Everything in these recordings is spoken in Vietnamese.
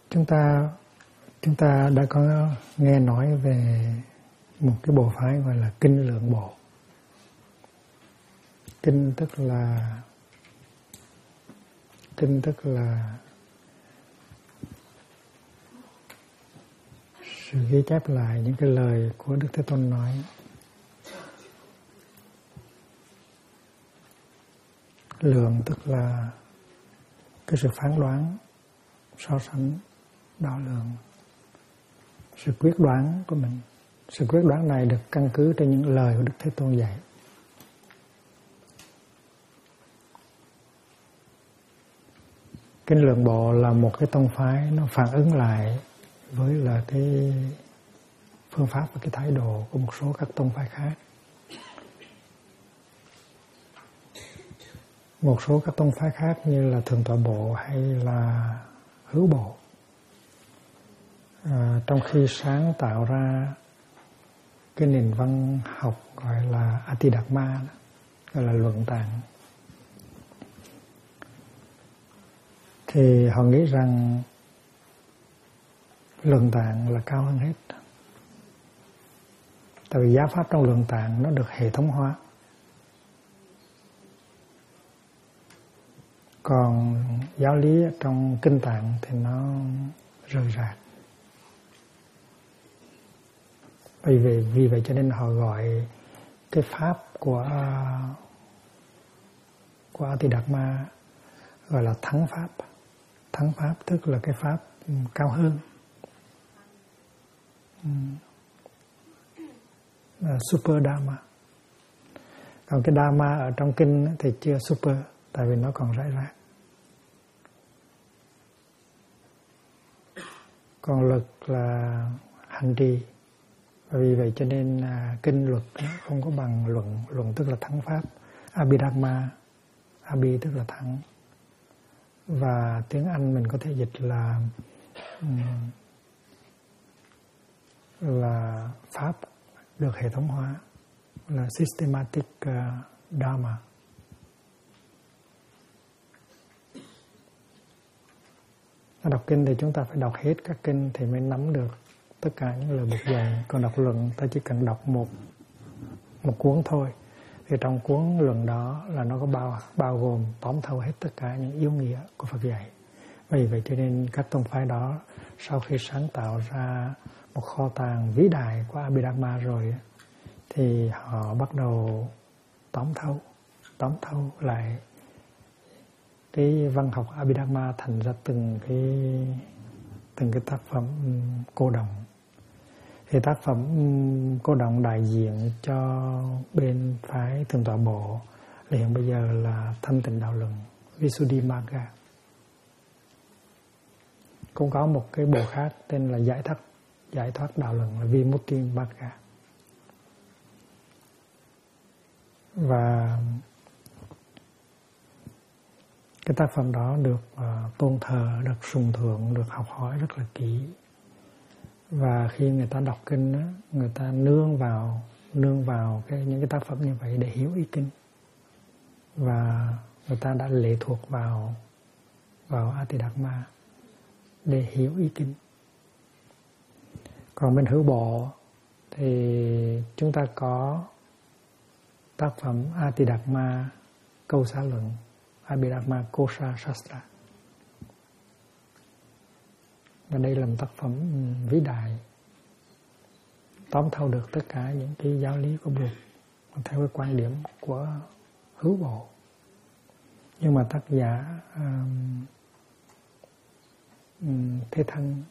Chúng ta đã có nghe nói về một cái bộ phái gọi là Kinh Lượng Bộ. Kinh tức là sự ghi chép lại những cái lời của Đức Thế Tôn nói. Lượng tức là cái sự phán đoán, so sánh, đo lường, sự quyết đoán của mình. Sự quyết đoán này được căn cứ trên những lời của Đức Thế Tôn dạy. Kinh Lượng Bộ là một cái tông phái nó phản ứng lại với là cái phương pháp và cái thái độ của một số các tông phái khác. Một số các tông phái khác như là Thượng Tọa Bộ hay là Hữu Bộ, trong khi sáng tạo ra cái nền văn học gọi là Ati-đạt-ma, gọi là luận tạng, thì họ nghĩ rằng luận tạng là cao hơn hết. Tại vì giáo pháp trong luận tạng nó được hệ thống hóa. Còn giáo lý trong kinh tạng thì nó rời rạc. Vì vậy cho nên họ gọi cái pháp của Ati-đạt-ma gọi là thắng pháp. Thắng pháp tức là cái pháp cao hơn. Super Dharma. Còn cái Dharma ở trong kinh thì chưa super, tại vì nó còn rải rác. Còn luật là hành trì. Vì vậy cho nên kinh luật nó không có bằng luận. Luận tức là thắng pháp. Abhidhamma, Abhi tức là thắng. Và tiếng Anh mình có thể dịch là pháp được hệ thống hóa, là systematic dharma. Đọc kinh thì chúng ta phải đọc hết các kinh thì mới nắm được tất cả những lời buộc dạy. Còn đọc luận ta chỉ cần đọc một cuốn thôi. Thì trong cuốn luận đó là nó có bao gồm tóm thâu hết tất cả những yếu nghĩa của Phật dạy. Vì vậy cho nên các tông phái đó sau khi sáng tạo ra một kho tàng vĩ đại của Abhidhamma rồi thì họ bắt đầu tóm thâu lại cái văn học Abhidhamma thành ra từng cái tác phẩm cô đọng. Thì tác phẩm cô đọng đại diện cho bên phái Thượng Tọa Bộ là hiện bây giờ là Thanh Tịnh Đạo Luận, Visuddhimagga. Cũng có một cái bộ khác tên là Giải thoát Đạo Luận là Vimuttimagga. Và cái tác phẩm đó được tôn thờ, được sùng thượng, được học hỏi rất là kỹ. Và khi người ta đọc kinh đó, người ta nương vào những cái tác phẩm như vậy để hiểu ý kinh. Và người ta đã lệ thuộc vào Ati-đạt-ma để hiểu ý kinh. Còn bên Hữu Bộ thì chúng ta có tác phẩm Ati-đạt-ma Câu Xá Luận, Abhidhamma Kosha Shastra. Và đây là một tác phẩm vĩ đại, tóm thâu được tất cả những cái giáo lý của Buddha theo cái quan điểm của Hữu Bộ. Nhưng mà tác giả Thế Thân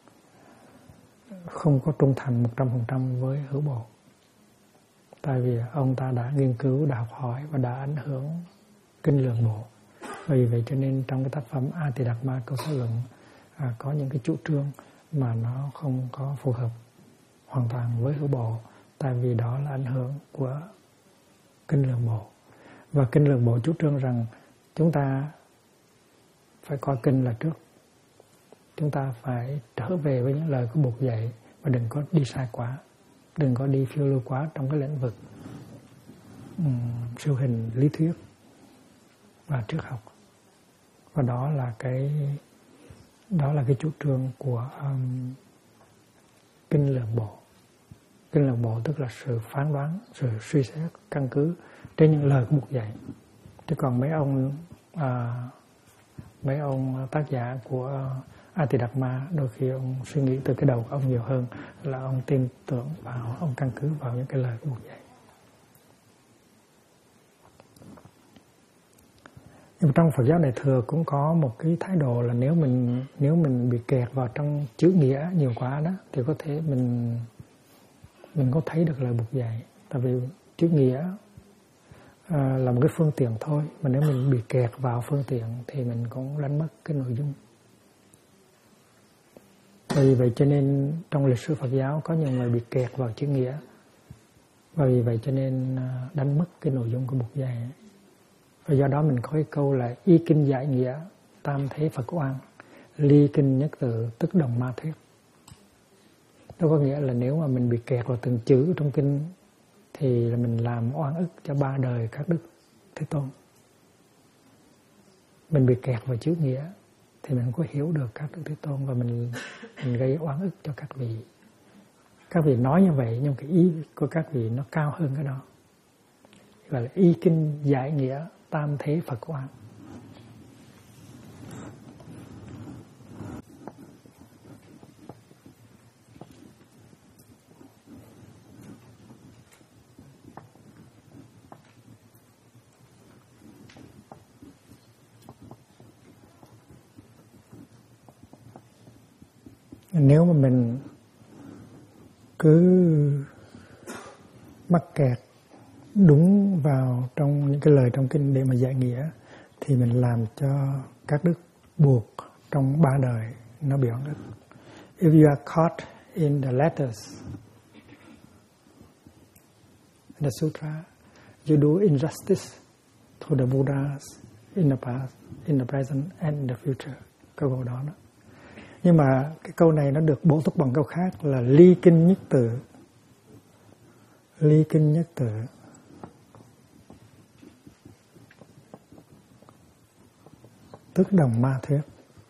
không có trung thành 100% với Hữu Bộ. Tại vì ông ta đã nghiên cứu, đã học hỏi và đã ảnh hưởng Kinh Lượng Bộ. Vì vậy cho nên trong cái tác phẩm Ati-đạt-ma Câu Xá Luận có những cái chủ trương mà nó không có phù hợp hoàn toàn với Hữu Bộ, tại vì đó là ảnh hưởng của Kinh Lượng Bộ. Và Kinh Lượng Bộ chủ trương rằng chúng ta phải coi kinh là trước. Chúng ta phải trở về với những lời của Bụt dạy và đừng có đi sai quá, đừng có đi phiêu lưu quá trong cái lĩnh vực siêu hình lý thuyết và triết học. Và đó là cái Đó là cái chủ trương của Kinh Lượng Bộ. Kinh Lượng Bộ tức là sự phán đoán, sự suy xét căn cứ trên những lời của Bụt dạy. Chứ còn mấy ông tác giả của Atidatma đôi khi ông suy nghĩ từ cái đầu của ông nhiều hơn là ông tin tưởng vào, ông căn cứ vào những cái lời của Bụt dạy. Nhưng trong Phật giáo Đại Thừa cũng có một cái thái độ là nếu mình bị kẹt vào trong chữ nghĩa nhiều quá đó thì có thể mình có thấy được lời Bụt dạy. Tại vì chữ nghĩa là một cái phương tiện thôi, mà nếu mình bị kẹt vào phương tiện thì mình cũng đánh mất cái nội dung. Vì vậy cho nên trong lịch sử Phật giáo có nhiều người bị kẹt vào chữ nghĩa, và vì vậy cho nên đánh mất cái nội dung của Bụt dạy. Và do đó mình có cái câu là y kinh giải nghĩa, tam thế Phật oan, ly kinh nhất tự, tức đồng ma thuyết. Đó có nghĩa là nếu mà mình bị kẹt vào từng chữ trong kinh thì là mình làm oan ức cho ba đời các đức Thế Tôn. Mình bị kẹt vào chữ nghĩa thì mình không có hiểu được các đức Thế Tôn, và mình gây oan ức cho các vị. Các vị nói như vậy nhưng cái ý của các vị nó cao hơn cái đó. Gọi là y kinh giải nghĩa, tam thế Phật oan. Nếu mà mình cứ mắc kẹt đúng vào trong những cái lời trong kinh để mà giải nghĩa thì mình làm cho các đức buộc trong ba đời nó bị oan ức. If you are caught in the letters in the sutra, you do injustice to the Buddhas in the past, in the present and in the future. Câu đó đó. Nhưng mà cái câu này nó được bổ túc bằng câu khác là ly kinh nhất tự. Ly kinh nhất tự. Tức đồng ma thuyết.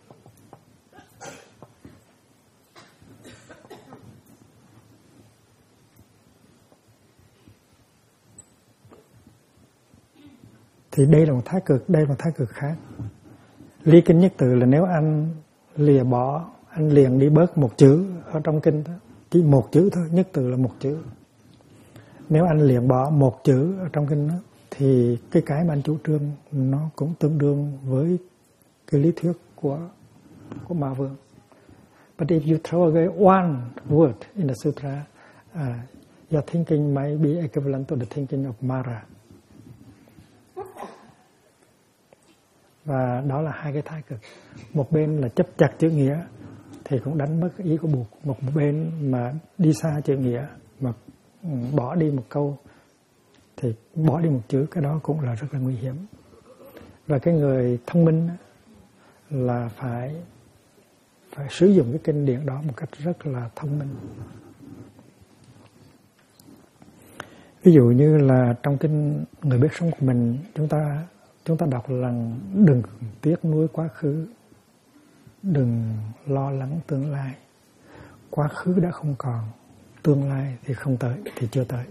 Thì đây là một thái cực khác. Ly kinh nhất tự là nếu anh lìa bỏ, anh liền đi bớt một chữ ở trong kinh đó, chỉ một chữ thôi, nhất tự là một chữ. Nếu anh liền bỏ một chữ ở trong kinh đó thì cái mà anh chủ trương nó cũng tương đương với cái lý thuyết của Ma Vương. But if you throw away one word in the sutra, your thinking might be equivalent to the thinking of Mara. Và đó là hai cái thái cực. Một bên là chấp chặt chữ nghĩa thì cũng đánh mất ý của Bụt. Một bên mà đi xa chữ nghĩa mà bỏ đi một câu thì bỏ đi một chữ, cái đó cũng là rất là nguy hiểm. Và cái người thông minh là phải sử dụng cái kinh điển đó một cách rất là thông minh. Ví dụ như là trong kinh Người Biết Sống của mình, chúng ta đọc là đừng tiếc nuối quá khứ, đừng lo lắng tương lai. Quá khứ đã không còn, tương lai thì không tới, thì chưa tới.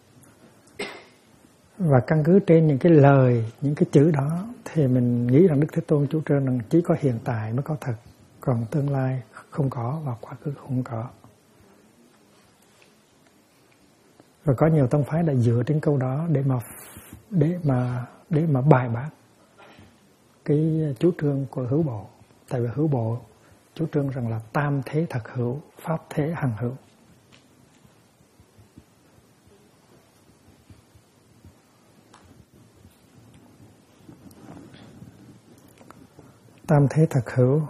Và căn cứ trên những cái lời, những cái chữ đó thì mình nghĩ rằng Đức Thế Tôn chủ trương rằng chỉ có hiện tại mới có thật, còn tương lai không có và quá khứ không có. Và có nhiều tông phái đã dựa trên câu đó để mà bài bác cái chủ trương của Hữu Bộ. Tại vì Hữu Bộ chủ trương rằng là tam thế thật hữu, pháp thế hằng hữu. Tam thế thật hữu,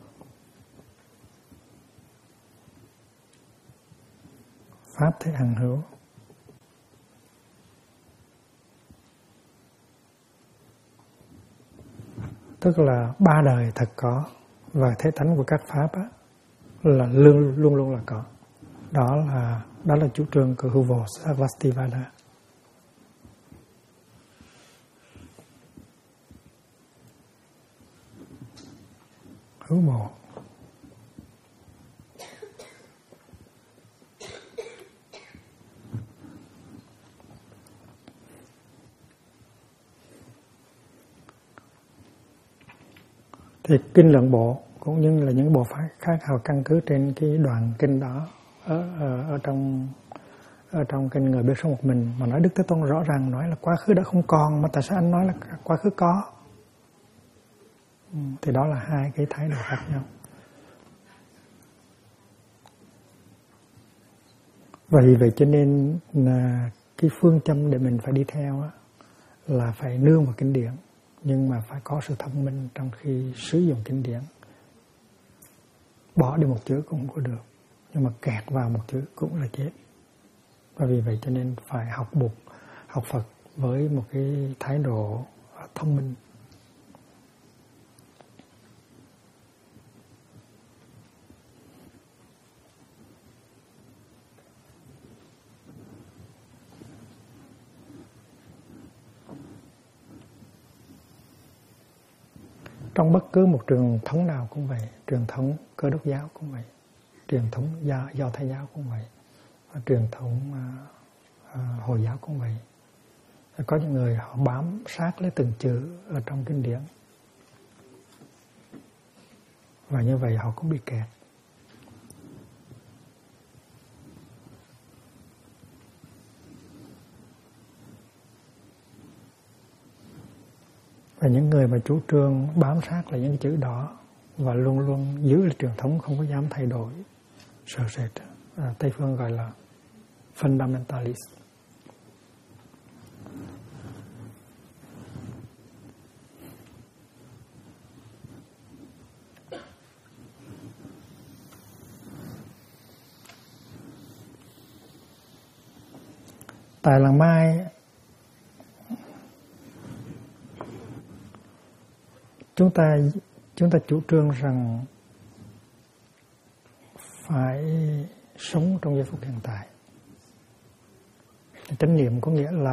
pháp thế hằng hữu. Tức là ba đời thật có, và thế tánh của các pháp á, là luôn luôn là có. Đó là chủ trương của Hữu Bộ Sarvastivada. Hữu Bộ Thì kinh Lượng Bộ cũng như là những bộ phái khác họ căn cứ trên cái đoạn kinh đó ở trong kinh Người Biết Sống Một Mình, mà nói Đức Thế Tôn rõ ràng nói là quá khứ đã không còn, mà tại sao anh nói là quá khứ có? Thì đó là hai cái thái độ khác nhau. Vì vậy cho nên là cái phương châm để mình phải đi theo là phải nương vào kinh điển, nhưng mà phải có sự thông minh trong khi sử dụng kinh điển. Bỏ đi một chữ cũng không có được, nhưng mà kẹt vào một chữ cũng là chết. Và vì vậy cho nên phải học Phật với một cái thái độ thông minh. Trong bất cứ một truyền thống nào cũng vậy, truyền thống Cơ Đốc giáo cũng vậy, truyền thống Do Thái giáo cũng vậy, và truyền thống Hồi giáo cũng vậy. Có những người họ bám sát lấy từng chữ ở trong kinh điển, và như vậy họ cũng bị kẹt. Và những người mà chủ trương bám sát lại những chữ đó và luôn luôn giữ lại truyền thống, không có dám thay đổi, sợ sệt, Tây phương gọi là fundamentalist. Tại làng Mai, chúng ta chủ trương rằng phải sống trong giây phút hiện tại. Chánh niệm có nghĩa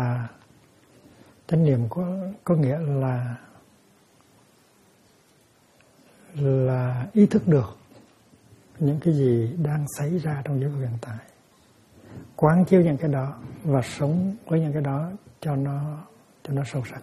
là ý thức được những cái gì đang xảy ra trong giây phút hiện tại, quán chiếu những cái đó và sống với những cái đó cho nó sâu sắc.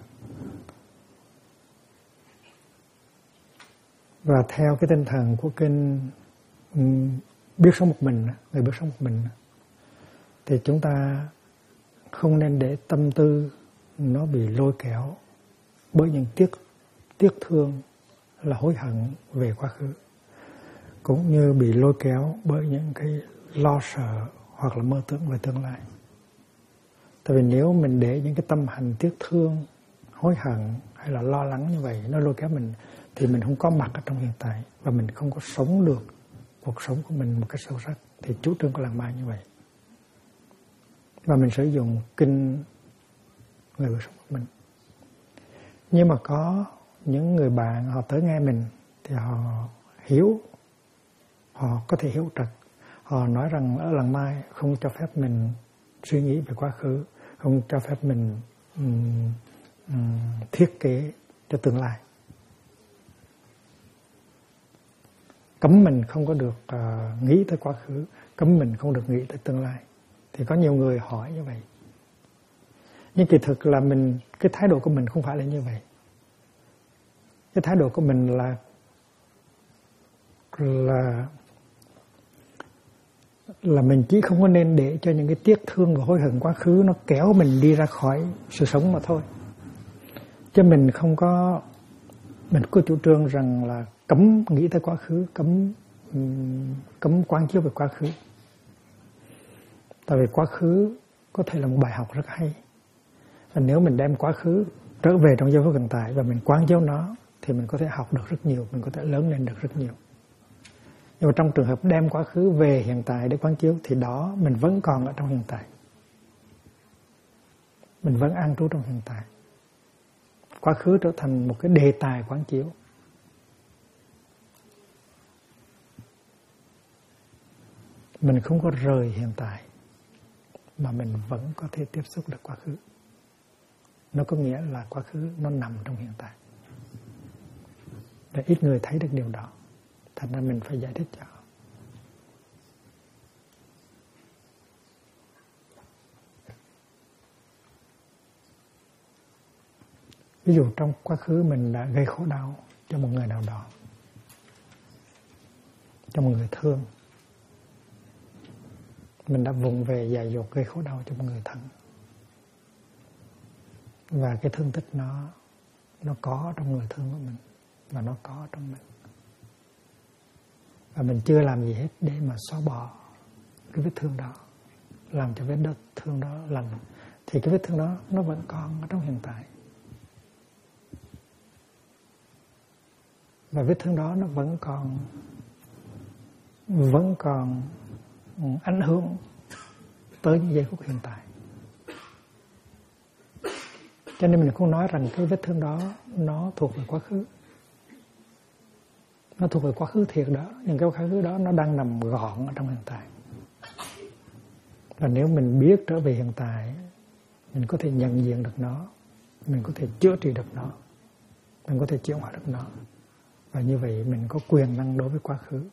Và theo cái tinh thần của kinh Biết Sống Một Mình, Người Biết Sống Một Mình, thì chúng ta không nên để tâm tư nó bị lôi kéo bởi những tiếc thương là hối hận về quá khứ, cũng như bị lôi kéo bởi những cái lo sợ hoặc là mơ tưởng về tương lai. Tại vì nếu mình để những cái tâm hành tiếc thương, hối hận hay là lo lắng như vậy nó lôi kéo mình, thì mình không có mặt ở trong hiện tại và mình không có sống được cuộc sống của mình một cách sâu sắc. Thì chủ trương của làng Mai như vậy. Và mình sử dụng kinh Người Biết Sống Một Mình. Nhưng mà có những người bạn họ tới nghe mình thì họ có thể hiểu trật. Họ nói rằng ở làng Mai không cho phép mình suy nghĩ về quá khứ, không cho phép mình thiết kế cho tương lai. Cấm mình không có được nghĩ tới quá khứ, cấm mình không được nghĩ tới tương lai. Thì có nhiều người hỏi như vậy. Nhưng kỳ thực là cái thái độ của mình không phải là như vậy. Cái thái độ của mình là mình chỉ không có nên để cho những cái tiếc thương và hối hận quá khứ nó kéo mình đi ra khỏi sự sống mà thôi. Chứ mình có chủ trương rằng là cấm nghĩ tới quá khứ, cấm quán chiếu về quá khứ. Tại vì quá khứ có thể là một bài học rất hay. Và nếu mình đem quá khứ trở về trong giây phút hiện tại và mình quán chiếu nó, thì mình có thể học được rất nhiều, mình có thể lớn lên được rất nhiều. Nhưng mà trong trường hợp đem quá khứ về hiện tại để quán chiếu, thì đó mình vẫn còn ở trong hiện tại. Mình vẫn an trú trong hiện tại. Quá khứ trở thành một cái đề tài quán chiếu. Mình không có rời hiện tại, mà mình vẫn có thể tiếp xúc được quá khứ. Nó có nghĩa là quá khứ nó nằm trong hiện tại. Và ít người thấy được điều đó. Thành ra mình phải giải thích cho họ. Ví dụ trong quá khứ mình đã gây khổ đau cho một người nào đó, trong người thương. Mình đã vụng về dại dột gây khổ đau cho một người thân. Và cái thương tích nó có trong người thương của mình, và nó có trong mình. Và mình chưa làm gì hết để mà xóa bỏ cái vết thương đó, làm cho vết thương đó lành, thì cái vết thương đó nó vẫn còn ở trong hiện tại. Và vết thương đó nó vẫn còn ảnh hưởng tới những giây phút hiện tại. Cho nên mình không nói rằng cái vết thương đó nó thuộc về quá khứ. Nó thuộc về quá khứ thiệt đó, nhưng cái quá khứ đó nó đang nằm gọn ở trong hiện tại. Và nếu mình biết trở về hiện tại, mình có thể nhận diện được nó, mình có thể chữa trị được nó, mình có thể chuyển hóa được nó. Và như vậy mình có quyền năng đối với quá khứ.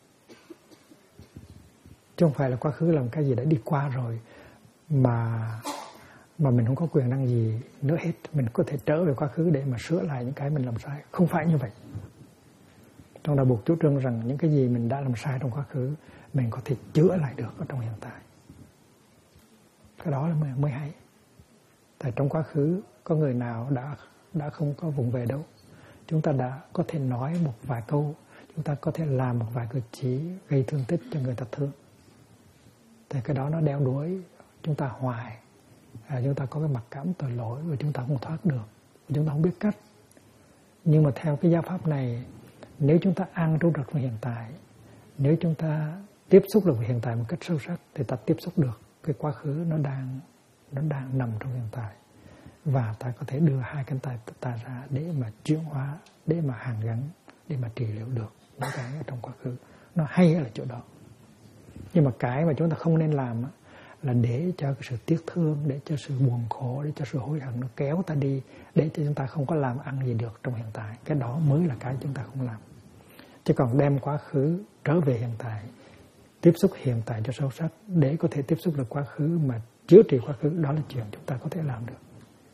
Chứ không phải là quá khứ là một cái gì đã đi qua rồi mà mình không có quyền năng gì nữa hết. Mình có thể trở về quá khứ để mà sửa lại những cái mình làm sai. Không phải như vậy. Trong đạo Phật chủ trương rằng những cái gì mình đã làm sai trong quá khứ, mình có thể chữa lại được ở trong hiện tại. Cái đó là mới hay. Tại trong quá khứ có người nào đã không có vùng về đâu. Chúng ta đã có thể nói một vài câu, chúng ta có thể làm một vài cử chỉ gây thương tích cho người ta thương. Thì cái đó nó đeo đuổi chúng ta hoài. Chúng ta có cái mặc cảm tội lỗi và chúng ta không thoát được, chúng ta không biết cách. Nhưng mà theo cái giáo pháp này, nếu chúng ta an trú được với hiện tại, nếu chúng ta tiếp xúc được với hiện tại một cách sâu sắc, thì ta tiếp xúc được cái quá khứ nó đang nằm trong hiện tại. Và ta có thể đưa hai cánh tay ta ra để mà chuyển hóa, để mà hàn gắn, để mà trị liệu được những cái ở trong quá khứ. Nó hay ở chỗ đó. Nhưng mà cái mà chúng ta không nên làm là để cho cái sự tiếc thương, để cho sự buồn khổ, để cho sự hối hận nó kéo ta đi, để cho chúng ta không có làm ăn gì được trong hiện tại. Cái đó mới là cái chúng ta không làm. Chứ còn đem quá khứ trở về hiện tại, tiếp xúc hiện tại cho sâu sắc, để có thể tiếp xúc được quá khứ mà chữa trị quá khứ, đó là chuyện chúng ta có thể làm được.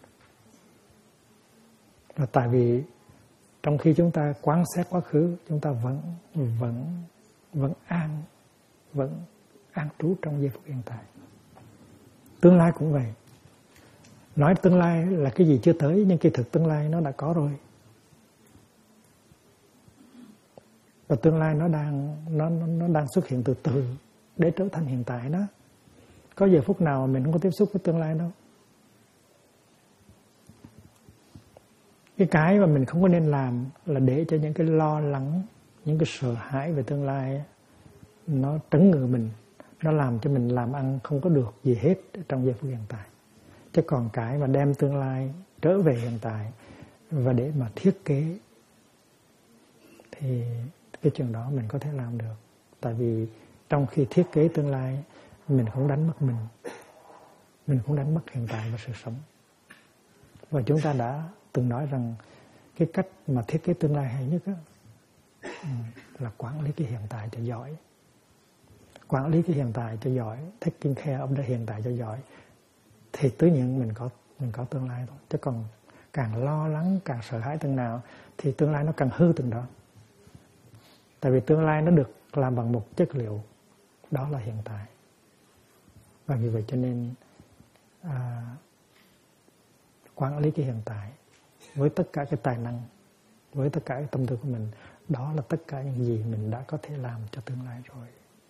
Và tại vì trong khi chúng ta quan sát quá khứ, chúng ta vẫn an trú trong giây phút hiện tại. Tương lai cũng vậy. Nói tương lai là cái gì chưa tới, nhưng kỳ thực tương lai nó đã có rồi. Và tương lai nó đang xuất hiện từ từ để trở thành hiện tại đó. Có giờ phút nào mà mình không có tiếp xúc với tương lai đâu. Cái mà mình không có nên làm là để cho những cái lo lắng, những cái sợ hãi về tương lai nó trấn ngự mình, nó làm cho mình làm ăn không có được gì hết trong giây phút hiện tại. Chứ còn cái mà đem tương lai trở về hiện tại và để mà thiết kế, thì cái chuyện đó mình có thể làm được. Tại vì trong khi thiết kế tương lai, mình không đánh mất mình không đánh mất hiện tại và sự sống. Và chúng ta đã từng nói rằng cái cách mà thiết kế tương lai hay nhất là quản lý cái hiện tại cho giỏi. Quản lý cái hiện tại cho giỏi, taking care of the hiện tại cho giỏi, thì tự nhiên mình có tương lai thôi. Chứ còn càng lo lắng, càng sợ hãi từng nào thì tương lai nó càng hư từng đó. Tại vì tương lai nó được làm bằng một chất liệu, đó là hiện tại. Và vì vậy cho nên quản lý cái hiện tại với tất cả cái tài năng, với tất cả cái tâm tư của mình, đó là tất cả những gì mình đã có thể làm cho tương lai rồi.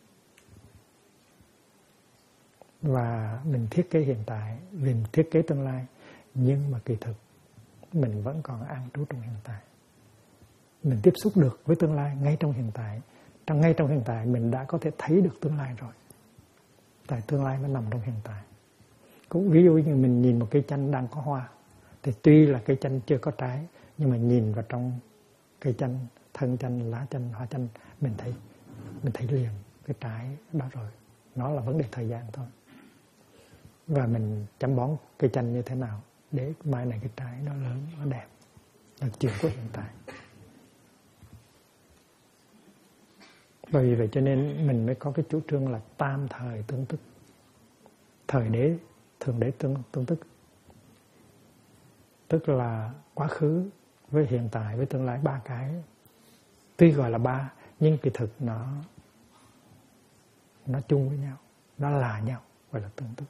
Và mình thiết kế hiện tại, mình thiết kế tương lai, nhưng mà kỳ thực mình vẫn còn an trú trong hiện tại. Mình tiếp xúc được với tương lai ngay trong hiện tại. Ngay trong hiện tại mình đã có thể thấy được tương lai rồi. Tại tương lai nó nằm trong hiện tại. Cũng ví dụ như mình nhìn một cây chanh đang có hoa, thì tuy là cây chanh chưa có trái, nhưng mà nhìn vào trong cây chanh, thân chanh, lá chanh, hoa chanh, mình thấy liền cái trái đó rồi. Nó là vấn đề thời gian thôi. Và mình chăm bón cây chanh như thế nào để mai này cái trái nó lớn, nó đẹp, là chuyện của hiện tại. Và vì vậy cho nên mình mới có cái chủ trương là tam thời tương tức. Thời đế, thường đế tương tức. Tức là quá khứ với hiện tại với tương lai, ba cái. Tuy gọi là ba, nhưng kỳ thực nó chung với nhau, nó là nhau, gọi là tương tức.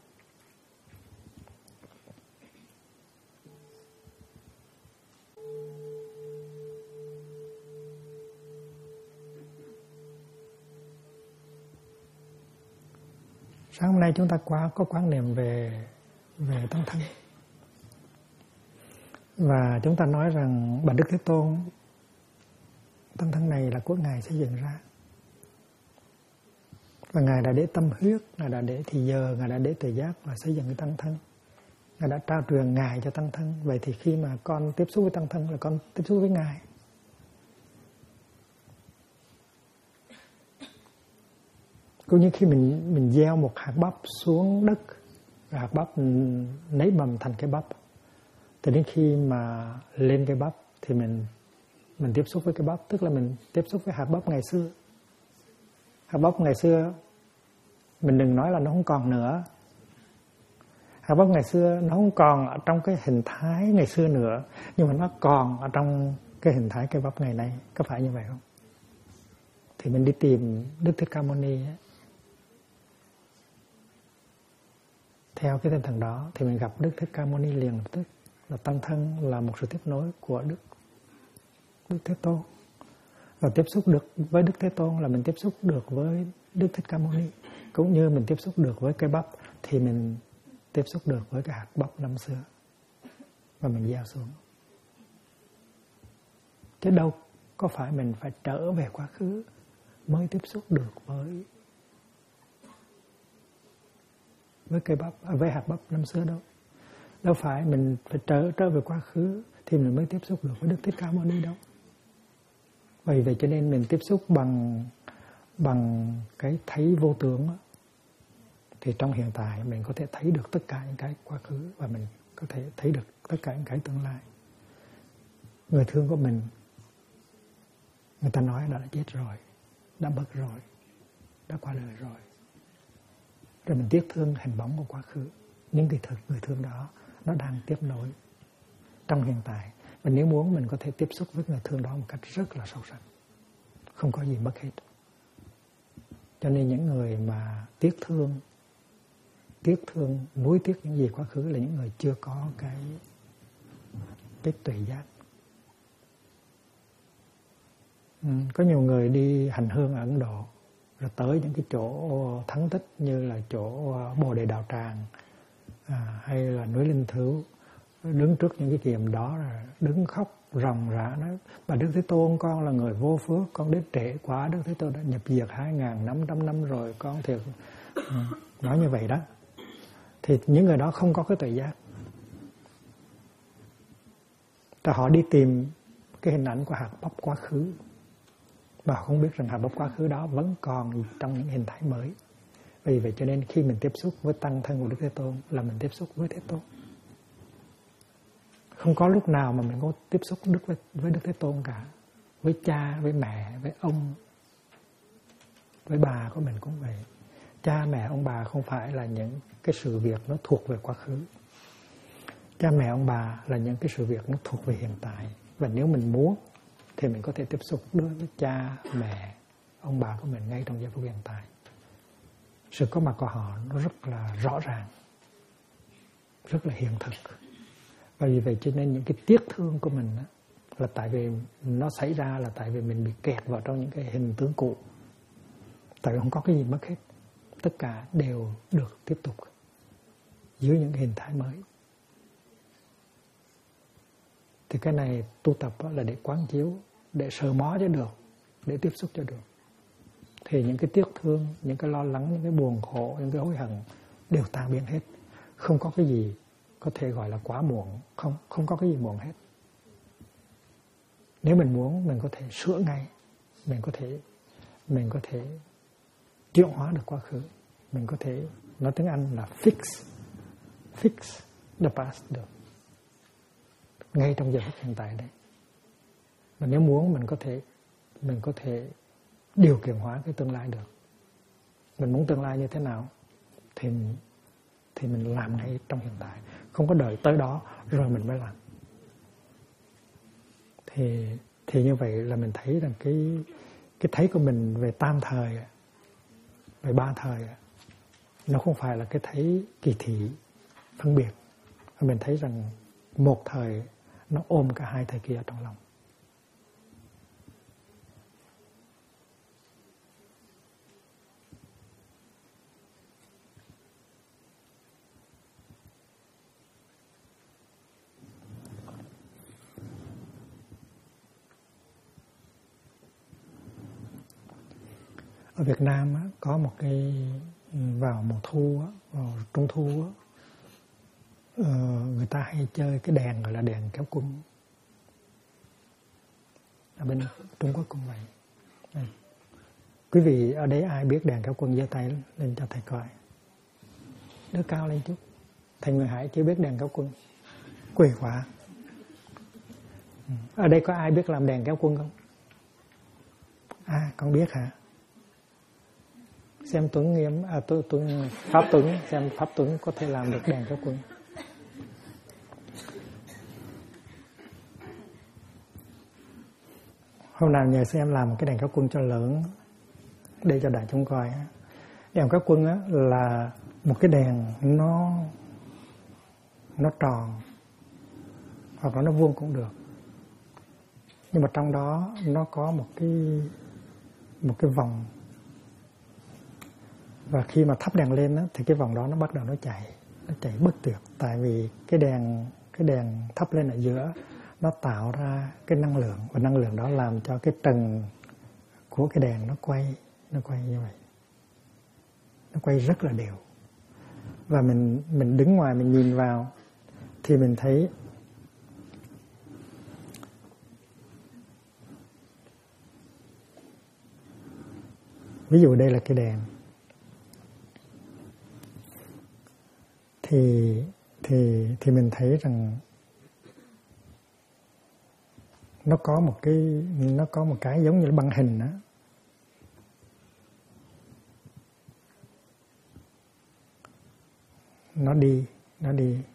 Sáng hôm nay chúng ta có quan niệm về tăng thân. Và chúng ta nói rằng Bạch Đức Thế Tôn, tăng thân này là của Ngài xây dựng ra. Và Ngài đã để tâm huyết, Ngài đã để thì giờ, Ngài đã để tự giác và xây dựng cái tăng thân. Ngài đã trao truyền Ngài cho tăng thân. Vậy thì khi mà con tiếp xúc với tăng thân là con tiếp xúc với Ngài. Cũng như khi mình gieo một hạt bắp xuống đất, hạt bắp nảy mầm thành cái bắp, thì đến khi mà lên cái bắp thì mình tiếp xúc với cái bắp, tức là mình tiếp xúc với hạt bắp ngày xưa. Hạt bắp ngày xưa mình đừng nói là nó không còn nữa. Hạt bắp ngày xưa nó không còn ở trong cái hình thái ngày xưa nữa, nhưng mà nó còn ở trong cái hình thái cây bắp ngày nay. Có phải như vậy không? Thì mình đi tìm Đức Thích Ca Mâu Ni ấy. Theo cái tinh thần đó thì mình gặp Đức Thích Ca Mâu Ni liền lập tức. Là tăng thân là một sự tiếp nối của Đức Thế Tôn. Và tiếp xúc được với Đức Thế Tôn là mình tiếp xúc được với Đức Thích Ca Mâu Ni. Cũng như mình tiếp xúc được với cây bắp thì mình tiếp xúc được với cái hạt bắp năm xưa. Và mình gieo xuống. Chứ đâu có phải mình phải trở về quá khứ mới tiếp xúc được với cây bắp, với hạt bắp năm xưa đâu. Đâu phải mình phải trở về quá khứ thì mình mới tiếp xúc được với Đức Thích Ca Mâu Ni đâu. Vì vậy cho nên mình tiếp xúc bằng cái thấy vô tướng đó. Thì trong hiện tại mình có thể thấy được tất cả những cái quá khứ và mình có thể thấy được tất cả những cái tương lai. Người thương của mình, người ta nói đã chết rồi, đã mất rồi, đã qua đời rồi. Rồi mình tiếc thương hình bóng của quá khứ. Nhưng kỳ thực người thương đó nó đang tiếp nối trong hiện tại. Và nếu muốn mình có thể tiếp xúc với người thương đó một cách rất là sâu sắc. Không có gì mất hết. Cho nên những người mà tiếc thương, nuối tiếc những gì quá khứ là những người chưa có cái tuệ giác. Có nhiều người đi hành hương ở Ấn Độ, rồi tới những cái chỗ thắng tích như là chỗ Bồ Đề Đạo Tràng hay là núi Linh Thứu, đứng trước những cái kiềm đó rồi đứng khóc ròng rã nói: "Bà Đức Thế Tôn, con là người vô phước, con đến trễ quá, Đức Thế Tôn đã nhập diệt 2.500 năm rồi, con thiệt." Nói như vậy đó. Thì những người đó không có cái tuệ giác. Họ đi tìm cái hình ảnh của hạt bắp quá khứ và không biết rằng hạt bắp quá khứ đó vẫn còn trong những hình thái mới. Vì vậy cho nên khi mình tiếp xúc với tăng thân của Đức Thế Tôn là mình tiếp xúc với Thế Tôn. Không có lúc nào mà mình có tiếp xúc với Đức Thế Tôn cả. Với cha, với mẹ, với ông, với bà của mình cũng vậy. Cha mẹ ông bà không phải là những cái sự việc nó thuộc về quá khứ. Cha mẹ ông bà là những cái sự việc nó thuộc về hiện tại. Và nếu mình muốn thì mình có thể tiếp xúc đối với cha, mẹ, ông bà của mình ngay trong giây phút hiện tại. Sự có mặt của họ nó rất là rõ ràng, rất là hiện thực. Và vì vậy cho nên những cái tiếc thương của mình là tại vì nó xảy ra là tại vì mình bị kẹt vào trong những cái hình tướng cũ. Tại vì không có cái gì mất hết. Tất cả đều được tiếp tục dưới những hình thái mới. Thì cái này tu tập là để quán chiếu, để sờ mó cho được, để tiếp xúc cho được. Thì những cái tiếc thương, những cái lo lắng, những cái buồn khổ, những cái hối hận đều tan biến hết. Không có cái gì có thể gọi là quá muộn. Không có cái gì muộn hết. Nếu mình muốn, mình có thể sửa ngay. Mình có thể chuyển hóa được quá khứ. Mình có thể, nói tiếng Anh là fix the past được. Ngay trong giờ phút hiện tại đây. Và nếu muốn mình có thể điều khiển hóa cái tương lai được. Mình muốn tương lai như thế nào thì mình làm ngay trong hiện tại. Không có đợi tới đó rồi mình mới làm. Thì như vậy là mình thấy rằng cái thấy của mình về tam thời về ba thời. Nó không phải là cái thấy kỳ thị phân biệt. Mình thấy rằng một thời nó ôm cả hai thời kia trong lòng. Ở Việt Nam á, có một cái vào mùa thu á, vào trung thu á, người ta hay chơi cái đèn gọi là đèn kéo quân. Ở bên Trung Quốc cũng vậy. Đây. Quý vị ở đây ai biết đèn kéo quân giơ tay lên cho thầy coi. Đưa cao lên chút. Thầy Người Hải chưa biết đèn kéo quân. Quỷ quá. Ở đây có ai biết làm đèn kéo quân không? Con biết hả? Xem Tuấn Nghiêm, Pháp Tuấn, xem Pháp Tuấn có thể làm được đèn kéo quân. Hôm nào nhờ xem làm một cái đèn kéo quân cho lớn để cho đại chúng coi. Đèn kéo quân á, là một cái đèn nó tròn hoặc là nó vuông cũng được, nhưng mà trong đó nó có một cái vòng, và khi mà thắp đèn lên á, thì cái vòng đó nó bắt đầu nó chạy bất tuyệt, tại vì cái đèn thắp lên ở giữa nó tạo ra cái năng lượng, và năng lượng đó làm cho cái trần của cái đèn nó quay như vậy, nó quay rất là đều. Và mình đứng ngoài mình nhìn vào thì mình thấy ví dụ đây là cái đèn thì mình thấy rằng nó có một cái giống như là băng hình đó. Nó đi nó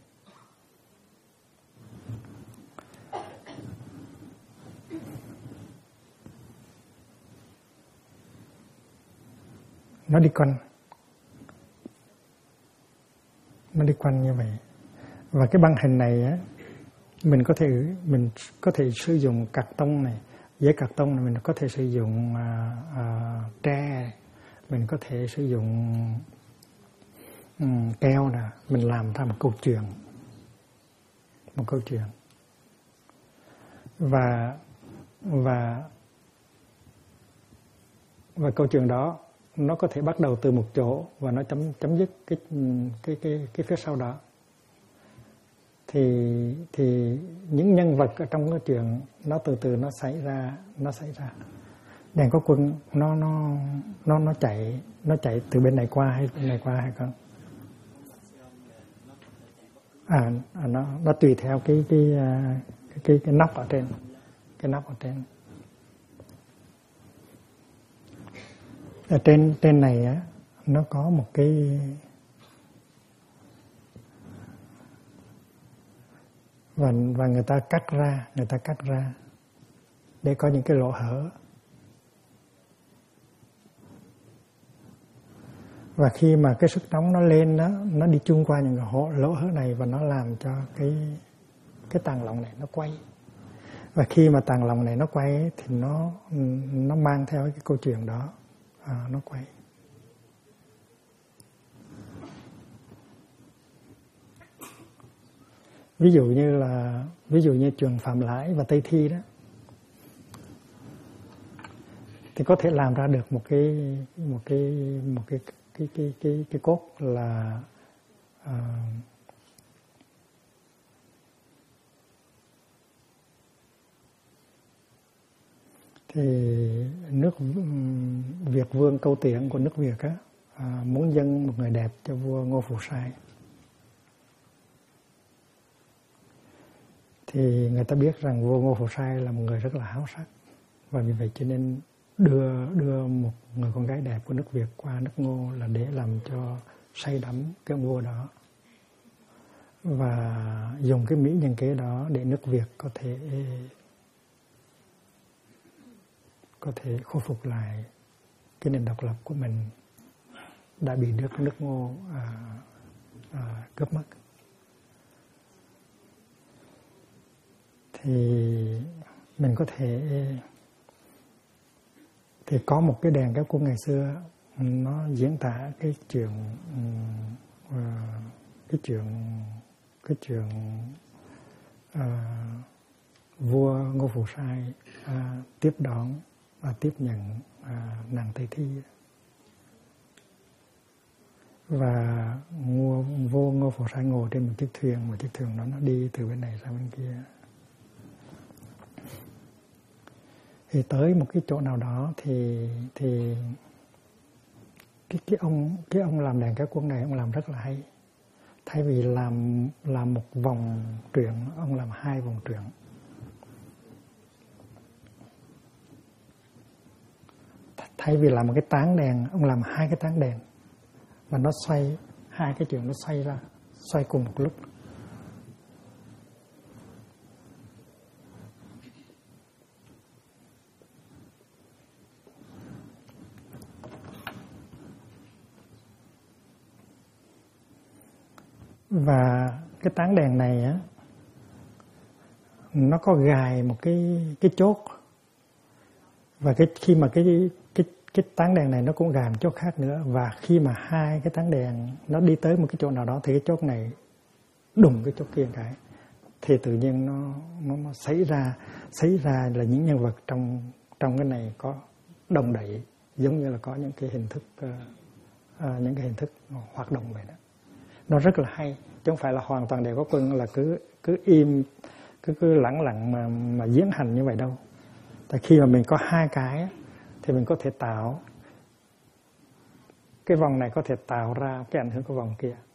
đi quanh như vậy. Và cái băng hình này á, mình có thể sử dụng cạc tông này, giấy cạc tông này, mình có thể sử dụng tre, mình có thể sử dụng keo nè, mình làm ra một câu chuyện, và câu chuyện đó nó có thể bắt đầu từ một chỗ và nó chấm dứt cái phía sau đó. Thì những nhân vật ở trong cái chuyện nó từ từ nó xảy ra. Đèn có quân nó chạy từ bên này qua hay bên này qua hay không? Nó tùy theo cái nắp ở trên, ở trên này á, nó có một cái và người ta cắt ra để có những cái lỗ hở. Và khi mà cái sức nóng nó lên đó, nó đi chung qua những cái lỗ hở này và nó làm cho cái tàng lồng này nó quay. Và khi mà tàng lồng này nó quay thì nó mang theo cái câu chuyện đó, nó quay. Ví dụ như chuyện Phạm Lãi và Tây Thi đó, thì có thể làm ra được một cái cốt là thì nước Việt Vương Câu Tiễn của nước Việt á, muốn dâng một người đẹp cho vua Ngô Phụ Sai. Thì người ta biết rằng vua Ngô Phụ Sai là một người rất là háo sắc, và vì vậy cho nên đưa một người con gái đẹp của nước Việt qua nước Ngô là để làm cho say đắm cái vua đó, và dùng cái mỹ nhân kế đó để nước Việt có thể khôi phục lại cái nền độc lập của mình. đã bị nước ngô cướp mất. Thì mình có thể thì có một cái đèn kéo quân ngày xưa nó diễn tả cái chuyện vua Ngô Phù Sai tiếp đón và tiếp nhận nàng Tây Thi. Và vua Ngô Phù Sai ngồi trên một chiếc thuyền đó nó đi từ bên này sang bên kia. Thì tới một cái chỗ nào đó thì cái ông làm đèn kéo quân này ông làm rất là hay. Thay vì làm một vòng truyện, ông làm 2 vòng truyện. Thay vì làm một cái tán đèn, ông làm 2 cái tán đèn và nó xoay, 2 cái chuyện nó xoay ra, xoay cùng một lúc. Và cái tán đèn này á, nó có gài một cái chốt. Và khi mà cái tán đèn này nó cũng gài một chốt khác nữa. Và khi mà 2 cái tán đèn nó đi tới một cái chỗ nào đó thì cái chốt này đùng cái chốt kia cái. Thì tự nhiên nó xảy ra là những nhân vật trong cái này có đồng đẩy, giống như là có những cái hình thức hoạt động vậy đó. Nó rất là hay, chứ không phải là hoàn toàn đều có quân là cứ im, cứ lẳng mà diễn hành như vậy đâu. Tại khi mà mình có 2 cái thì mình có thể tạo cái vòng này, có thể tạo ra cái ảnh hưởng của vòng kia.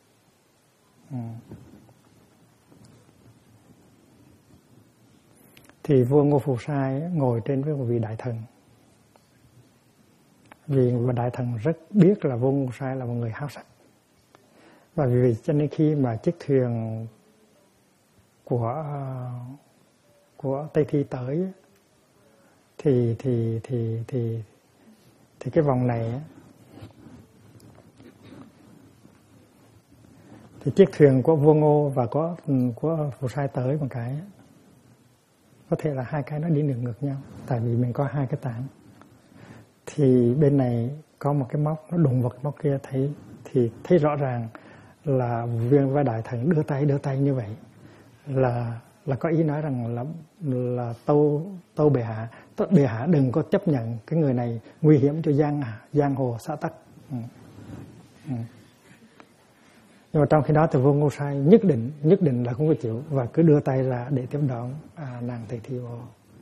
Thì vua Ngô Phù Sai ngồi trên với một vị đại thần. Vì đại thần rất biết là vua Ngô Phù Sai là một người háo sắc. Và vì vậy cho nên khi mà chiếc thuyền của Tây Thi tới thì cái vòng này thì chiếc thuyền của vua Ngô và của Phù Sai tới một cái, có thể là 2 cái nó đi ngược nhau, tại vì mình có 2 cái tảng. Thì bên này có một cái móc, nó đụng vào cái móc kia, thấy rõ ràng là viên và đại thần đưa tay như vậy là có ý nói rằng là tâu bệ hạ đừng có chấp nhận cái người này nguy hiểm cho giang hồ xã tắc. Nhưng mà trong khi đó thì vua Ngô Sai nhất định là không có chịu và cứ đưa tay ra để tiếp đón nàng Tây Thi vô.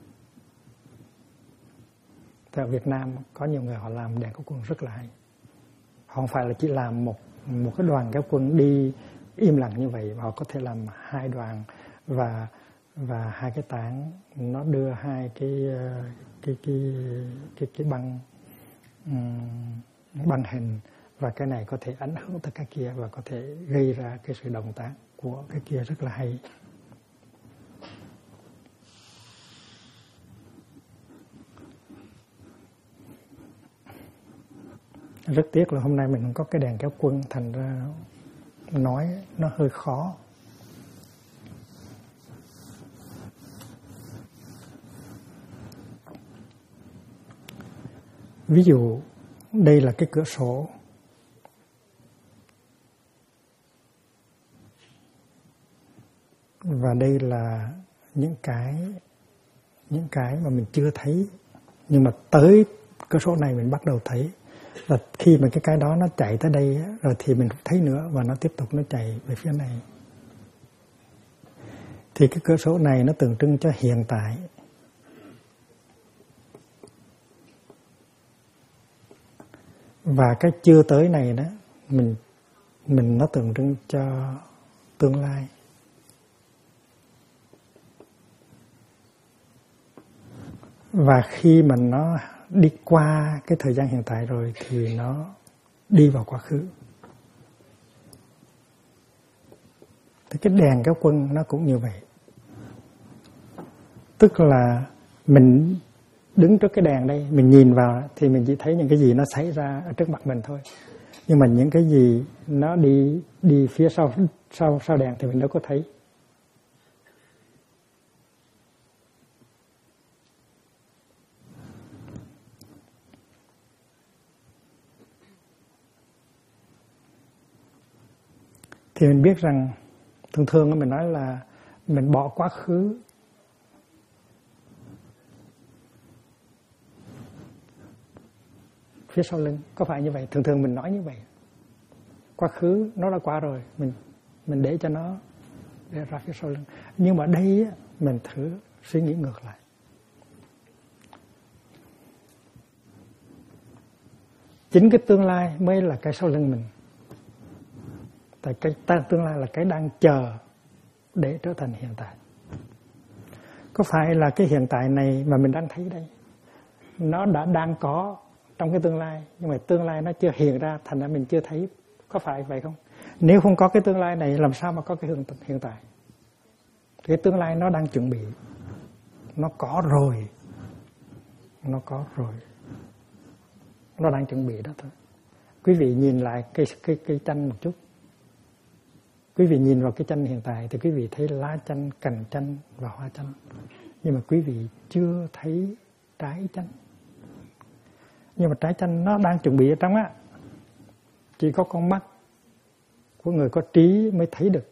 Tại Việt Nam có nhiều người họ làm đèn kéo quân rất là hay. Họ không phải là chỉ làm một cái đoàn kéo quân đi im lặng như vậy, họ có thể làm 2 đoàn và 2 cái tảng, nó đưa 2 cái băng hình, và cái này có thể ảnh hưởng tới cái kia và có thể gây ra cái sự động tác của cái kia rất là hay. Rất tiếc là hôm nay mình không có cái đèn kéo quân, thành ra nói nó hơi khó. Ví dụ đây là cái cửa sổ, và đây là những cái mà mình chưa thấy, nhưng mà tới cửa sổ này mình bắt đầu thấy. Và khi mà cái đó nó chạy tới đây rồi thì mình thấy nữa, và nó tiếp tục nó chạy về phía này. Thì cái cửa sổ này nó tượng trưng cho hiện tại. Và cái chưa tới này đó, mình nó tượng trưng cho tương lai. Và khi mà nó đi qua cái thời gian hiện tại rồi thì nó đi vào quá khứ. Thì cái đèn kéo quân nó cũng như vậy. Tức là mình đứng trước cái đèn đây, mình nhìn vào thì mình chỉ thấy những cái gì nó xảy ra ở trước mặt mình thôi. Nhưng mà những cái gì nó đi phía sau đèn thì mình đâu có thấy. Thì mình biết rằng thường mình nói là mình bỏ quá khứ phía sau lưng, có phải như vậy? Thường mình nói như vậy. Quá khứ nó đã qua rồi, mình để cho nó để ra phía sau lưng. Nhưng mà đây mình thử suy nghĩ ngược lại. Chính cái tương lai mới là cái sau lưng mình. Tại cái tương lai là cái đang chờ để trở thành hiện tại. Có phải là cái hiện tại này mà mình đang thấy đây, nó đã đang có trong cái tương lai, nhưng mà tương lai nó chưa hiện ra, thành ra mình chưa thấy. Có phải vậy không? Nếu không có cái tương lai này, làm sao mà có cái hiện tại? Cái tương lai nó đang chuẩn bị, nó có rồi, nó đang chuẩn bị đó thôi. Quý vị nhìn lại cây chanh một chút. Quý vị nhìn vào cái chanh hiện tại thì quý vị thấy lá chanh, cành chanh và hoa chanh. Nhưng mà quý vị chưa thấy trái chanh. Nhưng mà trái chanh nó đang chuẩn bị ở trong á. Chỉ có con mắt của người có trí mới thấy được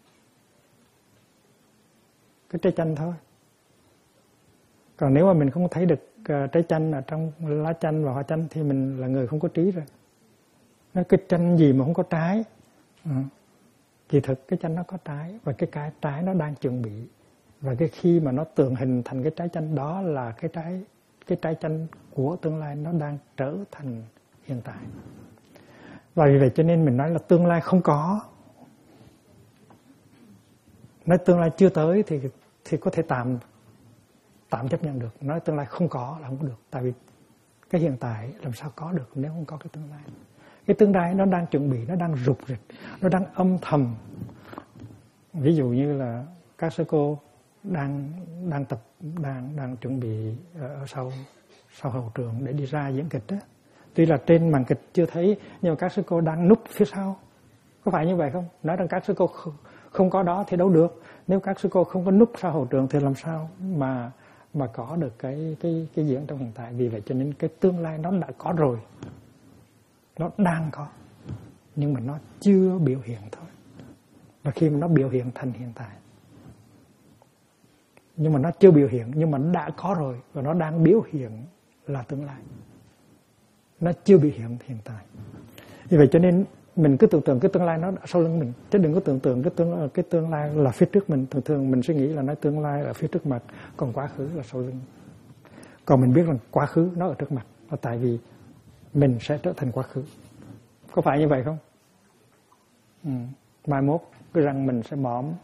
cái trái chanh thôi. Còn nếu mà mình không thấy được trái chanh ở trong lá chanh và hoa chanh thì mình là người không có trí rồi. Nói cái chanh gì mà không có trái. Kỳ thực cái chanh nó có trái, và cái trái nó đang chuẩn bị. Và cái khi mà nó tượng hình thành cái trái chanh đó là cái trái chanh của tương lai, nó đang trở thành hiện tại. Và vì vậy cho nên mình nói là tương lai không có. Nói tương lai chưa tới thì có thể tạm chấp nhận được. Nói tương lai không có là không có được. Tại vì cái hiện tại làm sao có được nếu không có cái tương lai. Cái tương lai nó đang chuẩn bị, nó đang rục rịch, nó đang âm thầm. Ví dụ như là các sư cô đang chuẩn bị ở sau hậu trường để đi ra diễn kịch đó. Tuy là trên màn kịch chưa thấy, nhưng mà các sư cô đang núp phía sau. Có phải như vậy không? Nói rằng các sư cô không có đó thì đâu được. Nếu các sư cô không có núp sau hậu trường thì làm sao mà có được cái diễn trong hiện tại. Vì vậy cho nên cái tương lai nó đã có rồi. Nó đang có, nhưng mà nó chưa biểu hiện thôi. Và khi mà nó biểu hiện thành hiện tại, nhưng mà nó chưa biểu hiện, nhưng mà nó đã có rồi, và nó đang biểu hiện là tương lai. Nó chưa biểu hiện hiện tại. Vì vậy cho nên mình cứ tưởng tượng cái tương lai nó sau lưng mình, chứ đừng có tưởng tượng cái tương lai là phía trước mình. Thường mình suy nghĩ là nói tương lai ở phía trước mặt, còn quá khứ là sau lưng. Còn mình biết rằng quá khứ nó ở trước mặt, là tại vì mình sẽ trở thành quá khứ. Có phải như vậy không? Mai mốt cái răng mình sẽ mõm,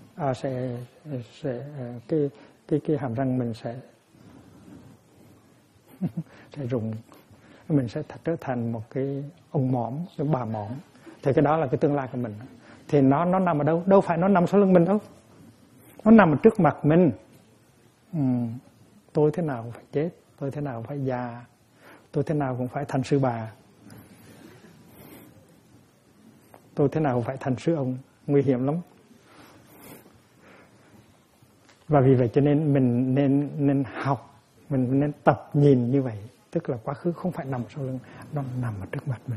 cái hàm răng mình sẽ rụng, mình sẽ trở thành một cái ông mõm, cái bà mõm. Thì cái đó là cái tương lai của mình. Thì nó nằm ở đâu? Đâu phải nó nằm sau lưng mình đâu. Nó nằm ở trước mặt mình. Tôi thế nào cũng phải chết, tôi thế nào cũng phải già, tôi thế nào cũng phải thành sư bà, tôi thế nào cũng phải thành sư ông. Nguy hiểm lắm. Và vì vậy cho nên mình nên học, mình nên tập nhìn như vậy. Tức là quá khứ không phải nằm sau lưng, nó nằm ở trước mặt mình.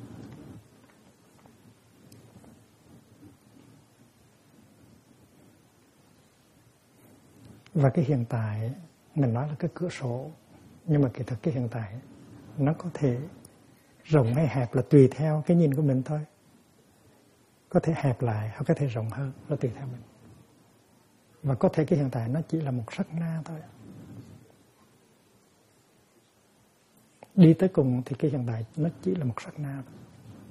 Và cái hiện tại, mình nói là cái cửa sổ, nhưng mà kỳ thực cái hiện tại nó có thể rộng hay hẹp là tùy theo cái nhìn của mình thôi. Có thể hẹp lại hoặc có thể rộng hơn, nó tùy theo mình. Và có thể cái hiện tại nó chỉ là một sát na thôi. Đi tới cùng thì cái hiện tại nó chỉ là một sát na thôi.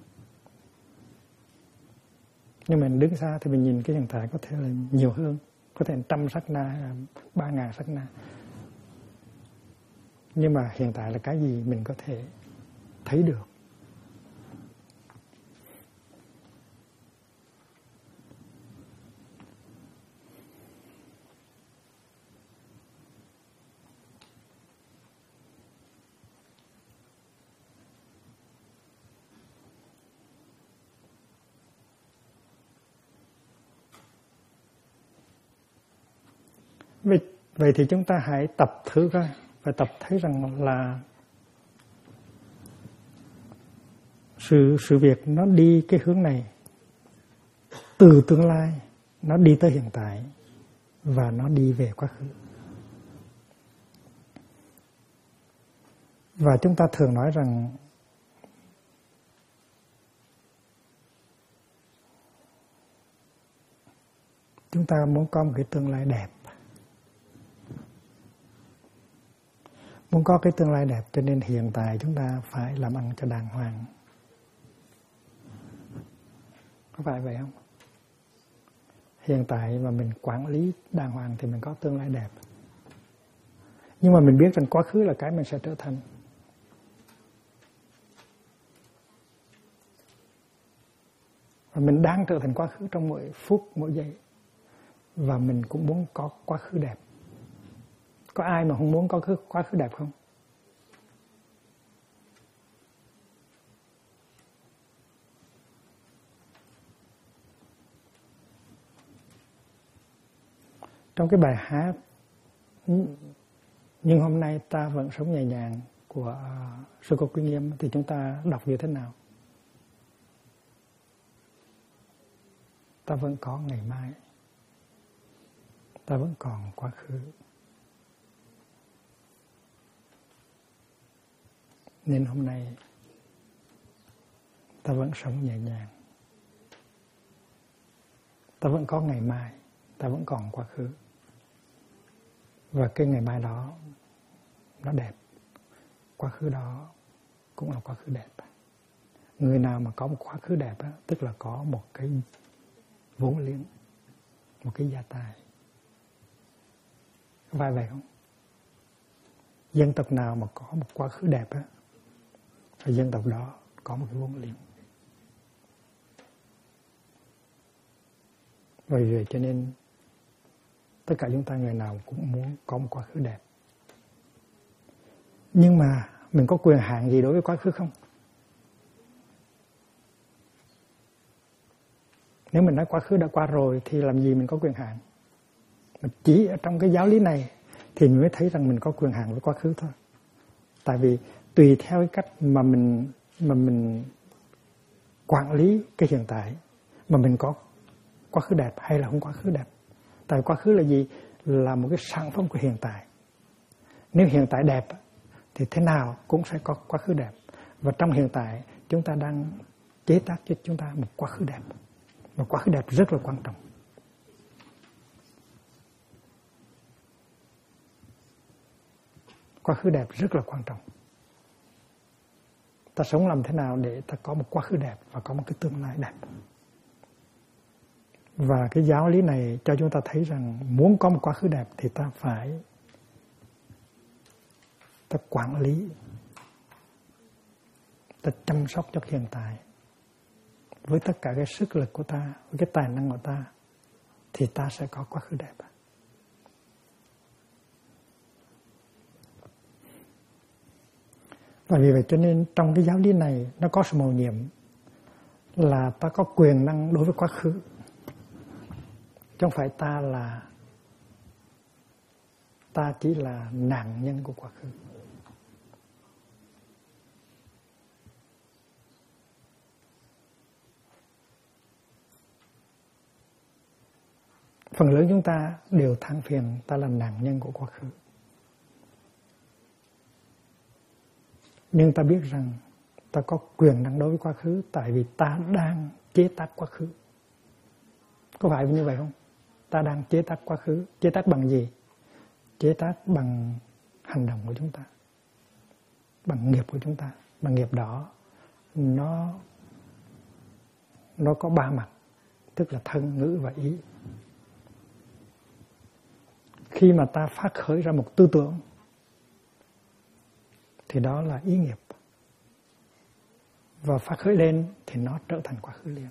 Nhưng mình đứng xa thì mình nhìn cái hiện tại có thể là nhiều hơn. Có thể 100 sát na, 3.000 sát na. Nhưng mà hiện tại là cái gì mình có thể thấy được. Vậy thì chúng ta hãy tập thử coi, và tập thấy rằng là sự việc nó đi cái hướng này, từ tương lai nó đi tới hiện tại và nó đi về quá khứ. Và chúng ta thường nói rằng chúng ta muốn có một cái tương lai đẹp. Muốn có cái tương lai đẹp cho nên hiện tại chúng ta phải làm ăn cho đàng hoàng. Có phải vậy không? Hiện tại mà mình quản lý đàng hoàng thì mình có tương lai đẹp. Nhưng mà mình biết rằng quá khứ là cái mình sẽ trở thành. Và mình đang trở thành quá khứ trong mỗi phút, mỗi giây. Và mình cũng muốn có quá khứ đẹp. Có ai mà không muốn có quá khứ đẹp không? Trong cái bài hát Nhưng hôm nay ta vẫn sống nhẹ nhàng của Sư Cô Quy Nghiêm thì chúng ta đọc như thế nào? Ta vẫn có ngày mai, ta vẫn còn quá khứ, nên hôm nay ta vẫn sống nhẹ nhàng. Ta vẫn có ngày mai, ta vẫn còn quá khứ. Và cái ngày mai đó nó đẹp, quá khứ đó cũng là quá khứ đẹp. Người nào mà có một quá khứ đẹp á, tức là có một cái vốn liếng, một cái gia tài. Có phải vậy không? Dân tộc nào mà có một quá khứ đẹp á, thì dân tộc đó có một cái vốn liếng. Vì vậy cho nên tất cả chúng ta người nào cũng muốn có một quá khứ đẹp. Nhưng mà mình có quyền hạn gì đối với quá khứ không? Nếu mình nói quá khứ đã qua rồi thì làm gì mình có quyền hạn? Mình chỉ ở trong cái giáo lý này thì mình mới thấy rằng mình có quyền hạn với quá khứ thôi. Tại vì tùy theo cái cách mà mình quản lý cái hiện tại mà mình có quá khứ đẹp hay là không quá khứ đẹp. Tại quá khứ là gì? Là một cái sản phẩm của hiện tại. Nếu hiện tại đẹp thì thế nào cũng sẽ có quá khứ đẹp. Và trong hiện tại chúng ta đang chế tác cho chúng ta một quá khứ đẹp. Một quá khứ đẹp rất là quan trọng. Quá khứ đẹp rất là quan trọng. Ta sống làm thế nào để ta có một quá khứ đẹp và có một cái tương lai đẹp. Và cái giáo lý này cho chúng ta thấy rằng muốn có một quá khứ đẹp thì ta phải quản lý, ta chăm sóc cho hiện tại với tất cả cái sức lực của ta, với cái tài năng của ta thì ta sẽ có quá khứ đẹp. Và vì vậy cho nên trong cái giáo lý này nó có sự mầu nhiệm là ta có quyền năng đối với quá khứ. Chứ không phải ta chỉ là nạn nhân của quá khứ. Phần lớn chúng ta đều than phiền ta là nạn nhân của quá khứ. Nhưng ta biết rằng ta có quyền năng đối với quá khứ tại vì ta đang chế tác quá khứ. Có phải như vậy không? Ta đang chế tác quá khứ. Chế tác bằng gì? Chế tác bằng hành động của chúng ta, bằng nghiệp của chúng ta. Bằng nghiệp đó nó có ba mặt, tức là thân, ngữ và ý. Khi mà ta phát khởi ra một tư tưởng thì đó là ý nghiệp. Và phát khởi lên thì nó trở thành quá khứ liền.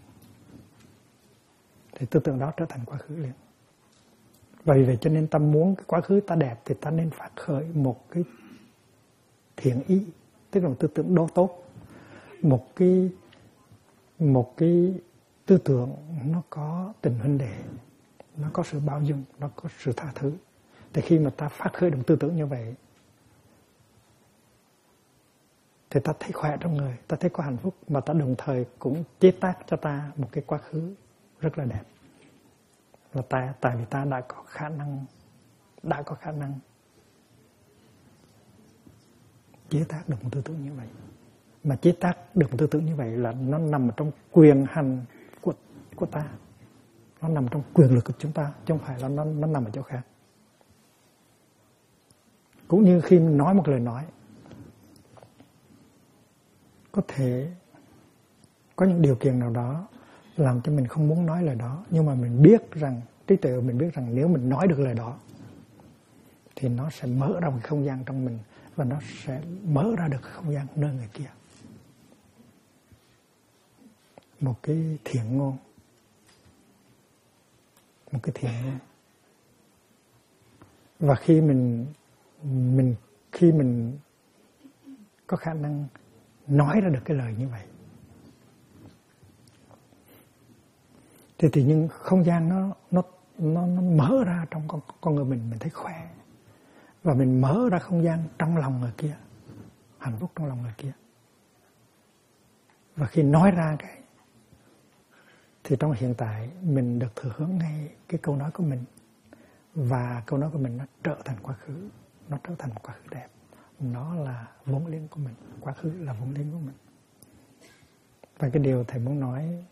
Thì tư tưởng đó trở thành quá khứ liền. Vì vậy cho nên ta muốn cái quá khứ ta đẹp thì ta nên phát khởi một cái thiện ý, tức là một tư tưởng đô tốt, một cái tư tưởng nó có tình huynh đệ, nó có sự bao dung, nó có sự tha thứ, Thì khi mà ta phát khởi được tư tưởng như vậy thì ta thấy khỏe trong người, ta thấy có hạnh phúc, mà ta đồng thời cũng chế tác cho ta một cái quá khứ rất là đẹp. Và tại vì ta đã có khả năng chế tác được một tư tưởng như vậy. Mà chế tác được một tư tưởng như vậy là nó nằm trong quyền hành của ta, nó nằm trong quyền lực của chúng ta, chứ không phải là nó nằm ở chỗ khác. Cũng như khi mình nói một lời nói, có thể có những điều kiện nào đó làm cho mình không muốn nói lời đó, nhưng mà mình biết rằng, trí tuệ của mình biết rằng nếu mình nói được lời đó thì nó sẽ mở ra một không gian trong mình, và nó sẽ mở ra được không gian nơi người kia. Một cái thiện ngôn, và khi mình có khả năng nói ra được cái lời như vậy thì tự nhiên không gian nó mở ra trong con người mình thấy khỏe, và mình mở ra không gian trong lòng người kia, hạnh phúc trong lòng người kia. Và khi nói ra thì trong hiện tại mình được thừa hưởng ngay cái câu nói của mình, và câu nói của mình nó trở thành quá khứ, nó trở thành quá khứ đẹp, nó là vốn liếng của mình, quá khứ là vốn liếng của mình. Và cái điều thầy muốn nói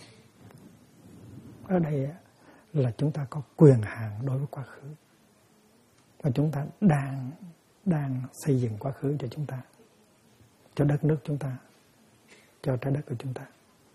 ở đây là chúng ta có quyền hạn đối với quá khứ, và chúng ta đang xây dựng quá khứ cho chúng ta, cho đất nước chúng ta, cho trái đất của chúng ta.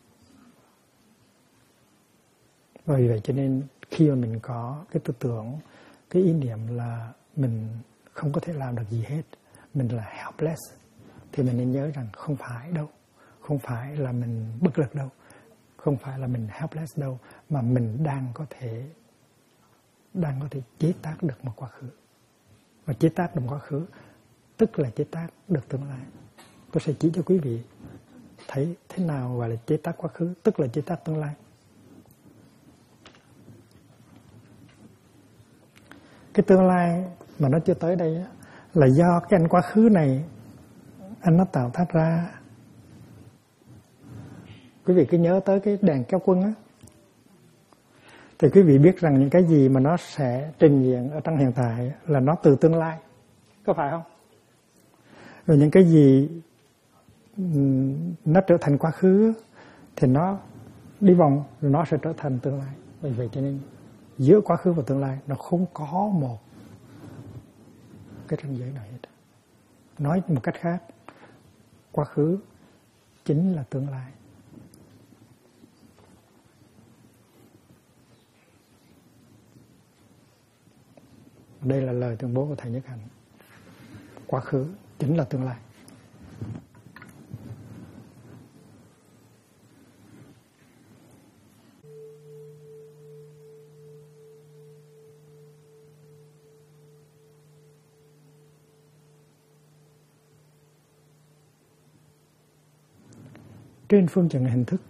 Và vì vậy cho nên khi mà mình có cái tư tưởng, cái ý niệm là mình không có thể làm được gì hết, mình là helpless, thì mình nên nhớ rằng không phải đâu, không phải là mình bất lực đâu, không phải là mình helpless đâu, mà mình đang có thể chế tác được một quá khứ. Và chế tác được một quá khứ tức là chế tác được tương lai. Tôi sẽ chỉ cho quý vị thấy thế nào gọi là chế tác quá khứ, tức là chế tác tương lai. Cái tương lai mà nó chưa tới đây là do cái anh quá khứ này anh nó tạo tác ra. Quý vị cứ nhớ tới cái đèn kéo quân á, thì quý vị biết rằng những cái gì mà nó sẽ trình hiện ở trong hiện tại là nó từ tương lai, có phải không? Rồi những cái gì nó trở thành quá khứ thì nó đi vòng rồi nó sẽ trở thành tương lai. Vì vậy cho nên giữa quá khứ và tương lai nó không có một cái ranh giới nào hết. Nói một cách khác, quá khứ chính là tương lai. Đây là lời tuyên bố của thầy Nhất Hạnh. Quá khứ chính là tương lai. Trên phương diện hình thức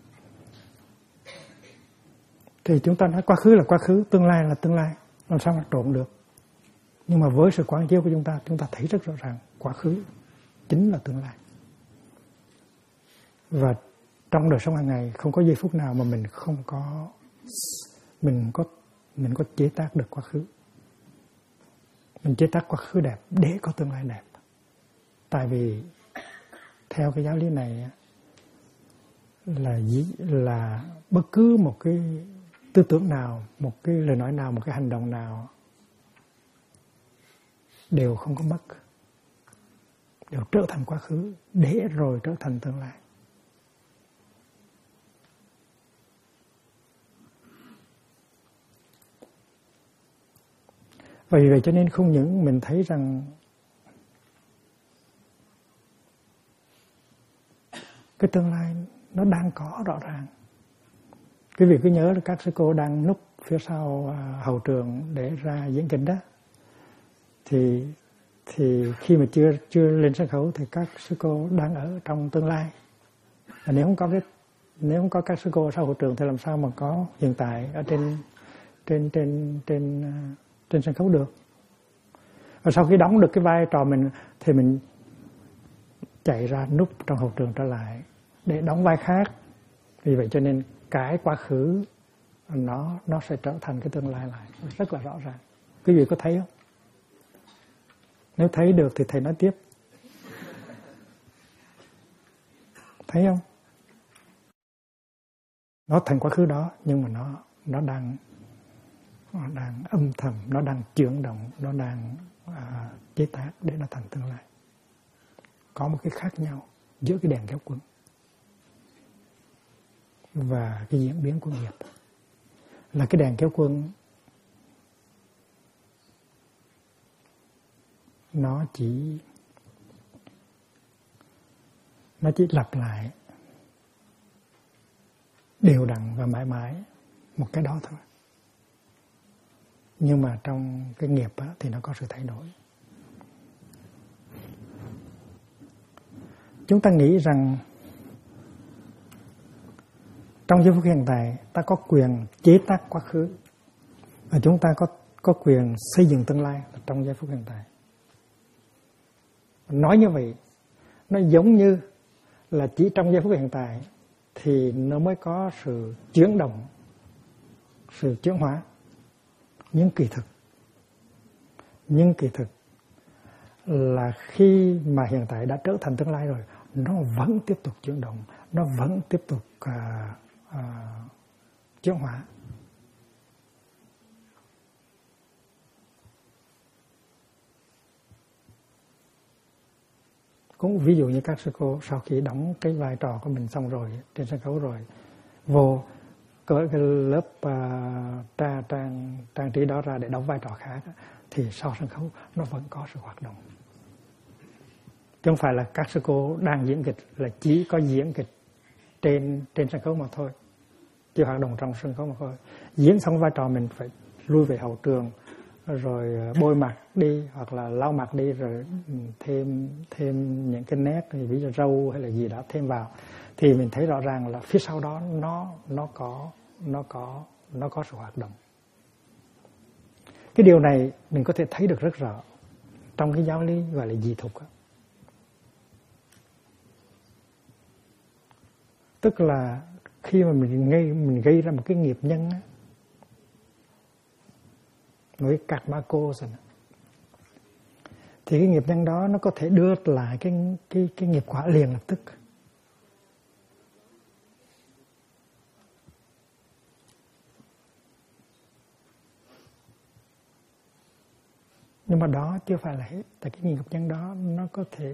thì chúng ta nói quá khứ là quá khứ, tương lai là tương lai, làm sao mà trộn được. Nhưng mà với sự quán chiếu của chúng ta thấy rất rõ ràng quá khứ chính là tương lai. Và trong đời sống hàng ngày không có giây phút nào mà mình không có mình có chế tác được quá khứ. Mình chế tác quá khứ đẹp để có tương lai đẹp. Tại vì theo cái giáo lý này là bất cứ một cái tư tưởng nào, một cái lời nói nào, một cái hành động nào đều không có mất, đều trở thành quá khứ để rồi trở thành tương lai. Và vì vậy cho nên không những mình thấy rằng cái tương lai nó đang có rõ ràng. Quý vị cứ nhớ là các sư cô đang núp phía sau hậu trường để ra diễn kịch đó, thì khi mà chưa lên sân khấu thì các sư cô đang ở trong tương lai. Và nếu không có các sư cô sau hậu trường thì làm sao mà có hiện tại ở trên sân khấu được. Và sau khi đóng được cái vai trò mình thì mình chạy ra núp trong hậu trường trở lại để đóng vai khác. Vì vậy cho nên cái quá khứ nó sẽ trở thành cái tương lai lại, rất là rõ ràng. Quý vị có thấy không? Nếu thấy được thì thầy nói tiếp. Thấy không? Nó thành quá khứ đó, nhưng mà nó đang âm thầm, nó đang chuyển động, nó đang chế tác để nó thành tương lai. Có một cái khác nhau giữa cái đèn kéo quân và cái diễn biến của nghiệp. Là cái đèn kéo quân nó chỉ lặp lại đều đặn và mãi mãi một cái đó thôi. Nhưng mà trong cái nghiệp á, thì nó có sự thay đổi. Chúng ta nghĩ rằng trong giây phút hiện tại ta có quyền chế tác quá khứ và chúng ta có quyền xây dựng tương lai trong giây phút hiện tại. Nói như vậy nó giống như là chỉ trong giây phút hiện tại thì nó mới có sự chuyển động, sự chuyển hóa. Nhưng kỳ thực là khi mà hiện tại đã trở thành tương lai rồi, nó vẫn tiếp tục chuyển động, nó vẫn tiếp tục chuyển hóa. Cũng ví dụ như các sư cô sau khi đóng cái vai trò của mình xong rồi trên sân khấu rồi, vô cởi cái lớp trang trí đó ra để đóng vai trò khác, thì sau sân khấu nó vẫn có sự hoạt động. Chứ không phải là các sư cô đang diễn kịch là chỉ có diễn kịch trên sân khấu mà thôi, chỉ hoạt động trong sân khấu mà thôi. Diễn xong vai trò mình phải lui về hậu trường, rồi bôi mặt đi hoặc là lau mặt đi, rồi thêm những cái nét, ví dụ râu hay là gì đó thêm vào, thì mình thấy rõ ràng là phía sau đó nó có sự hoạt động. Cái điều này mình có thể thấy được rất rõ trong cái giáo lý gọi là dị thục. Tức là khi mà mình gây ra một cái nghiệp nhân á, một cái karma cause, thì cái nghiệp nhân đó nó có thể đưa lại cái nghiệp quả liền lập tức. Nhưng mà đó chưa phải là hết, tại cái nghiệp nhân đó nó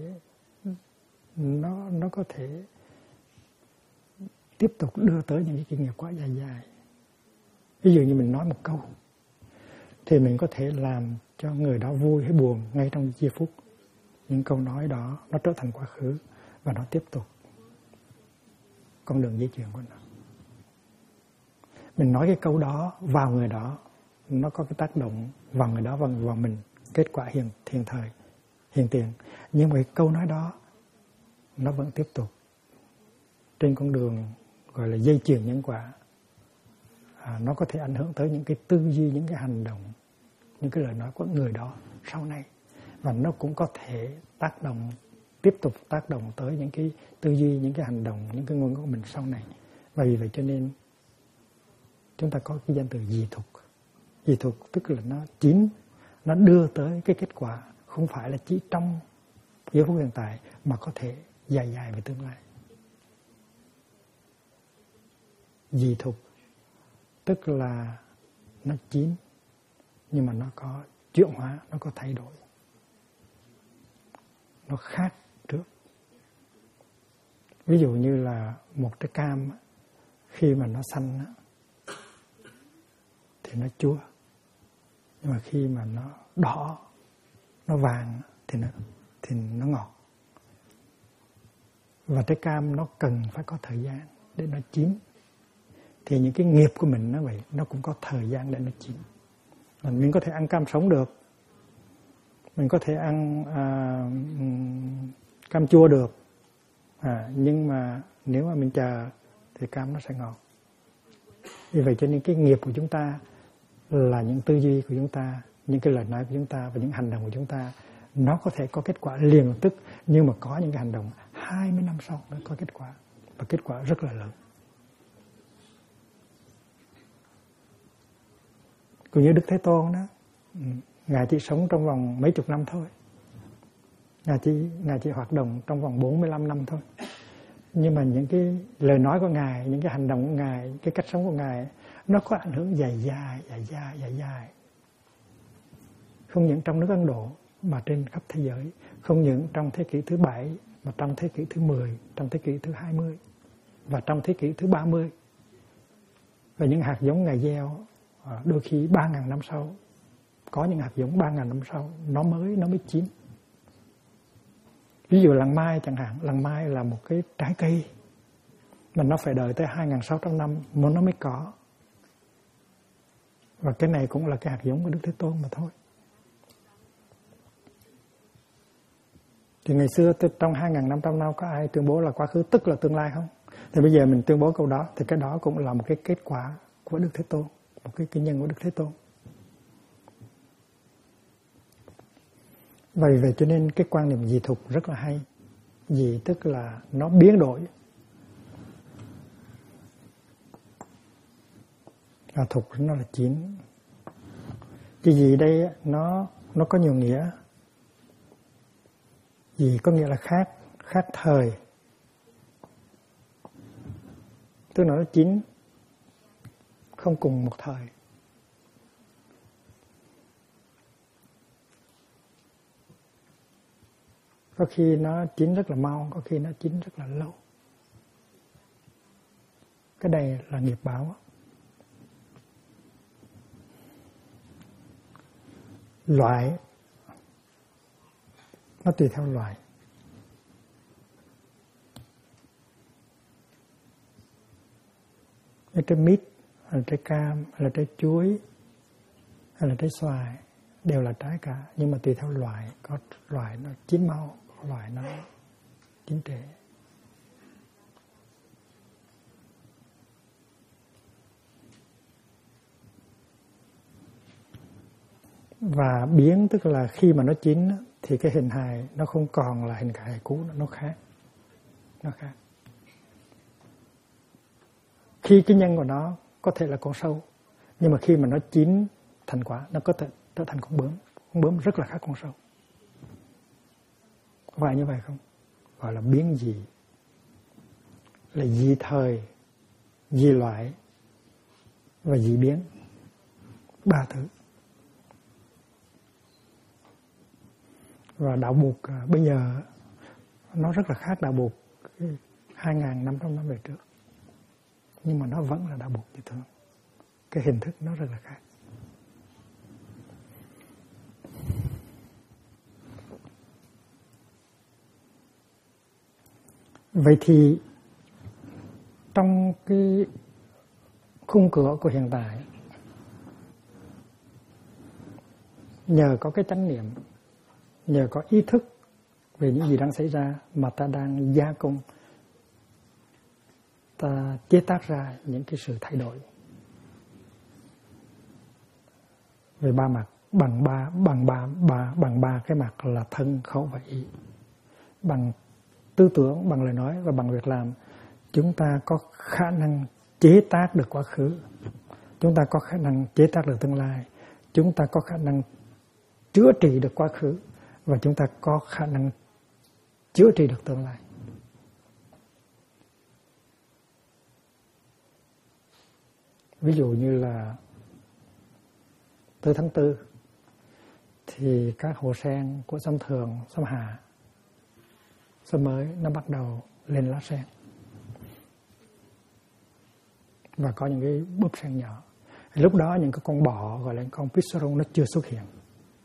có thể tiếp tục đưa tới những cái nghiệp quả dài dài. Ví dụ như mình nói một câu thì mình có thể làm cho người đó vui hay buồn ngay trong giây phút. Những câu nói đó nó trở thành quá khứ và nó tiếp tục con đường di chuyển của nó. Mình nói cái câu đó vào người đó, nó có cái tác động vào người đó và vào mình, kết quả hiện tiền. Nhưng mà cái câu nói đó nó vẫn tiếp tục trên con đường gọi là dây chuyền nhân quả. Nó có thể ảnh hưởng tới những cái tư duy, những cái hành động, những cái lời nói của người đó sau này. Và nó cũng có thể tiếp tục tác động tới những cái tư duy, những cái hành động, những cái ngôn ngữ của mình sau này. Và vì vậy cho nên chúng ta có cái danh từ dị thục. Dị thục tức là nó đưa tới cái kết quả không phải là chỉ trong giây phút hiện tại mà có thể dài dài về tương lai. Dị thục tức là nó chín nhưng mà nó có chuyển hóa, nó có thay đổi, nó khác trước. Ví dụ như là một trái cam khi mà nó xanh thì nó chua, nhưng mà khi mà nó đỏ, nó vàng thì nó ngọt. Và trái cam nó cần phải có thời gian để nó chín. Thì những cái nghiệp của mình nó vậy, nó cũng có thời gian để nó chín. Mình có thể ăn cam sống được, mình có thể ăn cam chua được, nhưng mà nếu mà mình chờ thì cam nó sẽ ngọt. Vì vậy cho nên cái nghiệp của chúng ta là những tư duy của chúng ta, những cái lời nói của chúng ta và những hành động của chúng ta nó có thể có kết quả liền lập tức, nhưng mà có những cái hành động 20 năm sau nó có kết quả, và kết quả rất là lớn. Cũng như Đức Thế Tôn đó, Ngài chỉ sống trong vòng mấy chục năm thôi, Ngài chỉ hoạt động trong vòng 45 năm thôi, nhưng mà những cái lời nói của Ngài, những cái hành động của Ngài, cái cách sống của Ngài nó có ảnh hưởng dài. Không những trong nước Ấn Độ mà trên khắp thế giới, không những trong thế kỷ thứ 7 mà trong thế kỷ thứ 10, trong thế kỷ thứ 20 và trong thế kỷ thứ 30. Và những hạt giống Ngài gieo đôi khi 3.000 năm sau, có những hạt giống 3.000 năm sau nó mới chín. Ví dụ làng mai chẳng hạn, làng mai là một cái trái cây mà nó phải đợi tới 2.600 năm mới nó mới có. Và cái này cũng là cái hạt giống của Đức Thế Tôn mà thôi. Thì ngày xưa trong 2.500 năm có ai tuyên bố là quá khứ tức là tương lai không? Thì bây giờ mình tuyên bố câu đó, thì cái đó cũng là một cái kết quả của Đức Thế Tôn, một cái nhân của Đức Thế Tôn. Vậy cho nên cái quan niệm dị thục rất là hay. Dị tức là nó biến đổi, và thục nó là chín. Cái gì đây nó có nhiều nghĩa. Dị có nghĩa là khác thời, tức là nó chín không cùng một thời. Có khi nó chín rất là mau, có khi nó chín rất là lâu. Cái đây là nghiệp báo. Loại nó tùy theo loại. Như trái mít, hay là trái cam, hay là trái chuối, hay là trái xoài đều là trái cả, nhưng mà tùy theo loại. Có loại nó chín mau, có loại nó chín trễ. Và biến tức là khi mà nó chín thì cái hình hài nó không còn là hình hài cũ, nó khác. Khi cái nhân của nó có thể là con sâu, nhưng mà khi mà nó chín thành quả, nó có thể trở thành con bướm. Con bướm rất là khác con sâu. Có phải như vậy không? Gọi là biến dị, là dị thời, dị loại và dị biến. 3 thứ. Và đạo Bụt bây giờ nó rất là khác đạo Bụt 2.500 năm về trước, nhưng mà nó vẫn là đạo Bụt như thường. Cái hình thức nó rất là khác. Vậy thì trong cái khung cửa của hiện tại, nhờ có cái chánh niệm, nhờ có ý thức về những gì đang xảy ra mà ta đang gia công, ta chế tác ra những cái sự thay đổi về 3 mặt, bằng ba cái mặt là thân, khẩu và ý. Bằng tư tưởng, bằng lời nói và bằng việc làm, chúng ta có khả năng chế tác được quá khứ, chúng ta có khả năng chế tác được tương lai, chúng ta có khả năng chữa trị được quá khứ, và chúng ta có khả năng chữa trị được tương lai. Ví dụ như là từ tháng 4 thì các hồ sen của sông Thường, sông Hà, sông Mới nó bắt đầu lên lá sen. Và có những cái búp sen nhỏ. Lúc đó những cái con bọ gọi là con Pissarron nó chưa xuất hiện.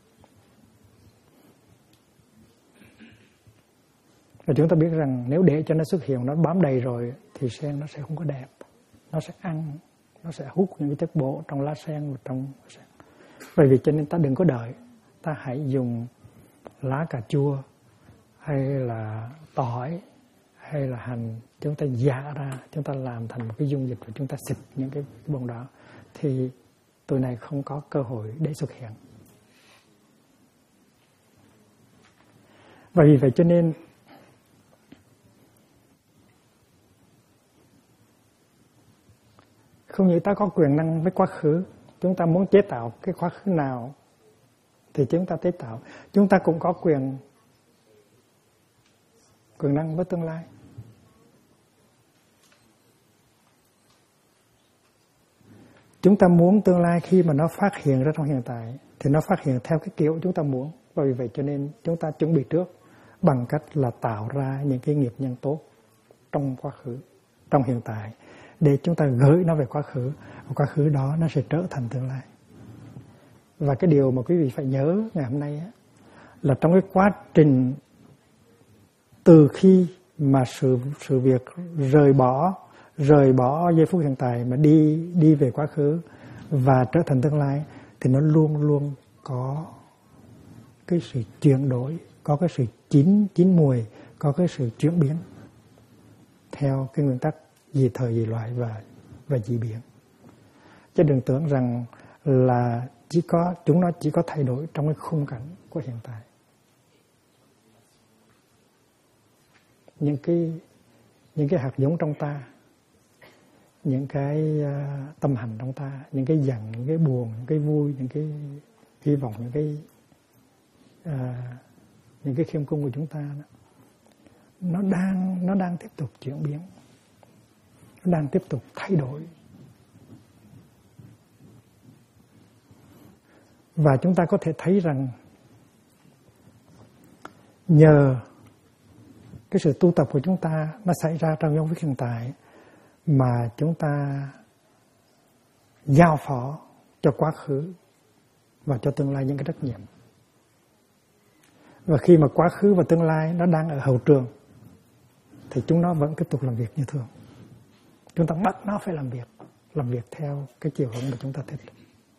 Và chúng ta biết rằng nếu để cho nó xuất hiện, nó bám đầy rồi thì sen nó sẽ không có đẹp. Nó sẽ ăn, nó sẽ hút những cái chất bổ trong lá sen và trong sen. Bởi vì cho nên ta đừng có đợi, ta hãy dùng lá cà chua hay là tỏi hay là hành, chúng ta giã ra, chúng ta làm thành một cái dung dịch và chúng ta xịt những cái bông đó, thì tụi này không có cơ hội để xuất hiện. Và vì vậy cho nên không như ta có quyền năng với quá khứ, chúng ta muốn chế tạo cái quá khứ nào thì chúng ta chế tạo. Chúng ta cũng có quyền năng với tương lai. Chúng ta muốn tương lai khi mà nó phát hiện ra trong hiện tại thì nó phát hiện theo cái kiểu chúng ta muốn. Và vì vậy cho nên chúng ta chuẩn bị trước bằng cách là tạo ra những cái nghiệp nhân tốt trong quá khứ, trong hiện tại, để chúng ta gửi nó về quá khứ. Và quá khứ đó nó sẽ trở thành tương lai. Và cái điều mà quý vị phải nhớ ngày hôm nay á, là trong cái quá trình từ khi mà sự việc rời bỏ giây phút hiện tại mà đi về quá khứ và trở thành tương lai, thì nó luôn luôn có cái sự chuyển đổi, có cái sự chín mùi, có cái sự chuyển biến theo cái nguyên tắc dị thời dị loại và dị biến. Chứ đừng tưởng rằng là chúng nó chỉ có thay đổi trong cái khung cảnh của hiện tại. Những cái hạt giống trong ta, những cái tâm hành trong ta, những cái giận, những cái buồn, những cái vui, những cái hy vọng, những cái khiêm cung của chúng ta đó, nó đang tiếp tục chuyển biến, nó đang tiếp tục thay đổi. Và chúng ta có thể thấy rằng nhờ cái sự tu tập của chúng ta nó xảy ra trong giây phút hiện tại mà chúng ta giao phó cho quá khứ và cho tương lai những cái trách nhiệm. Và khi mà quá khứ và tương lai nó đang ở hậu trường thì chúng nó vẫn tiếp tục làm việc như thường. Chúng ta bắt nó phải làm việc theo cái chiều hướng mà chúng ta thích.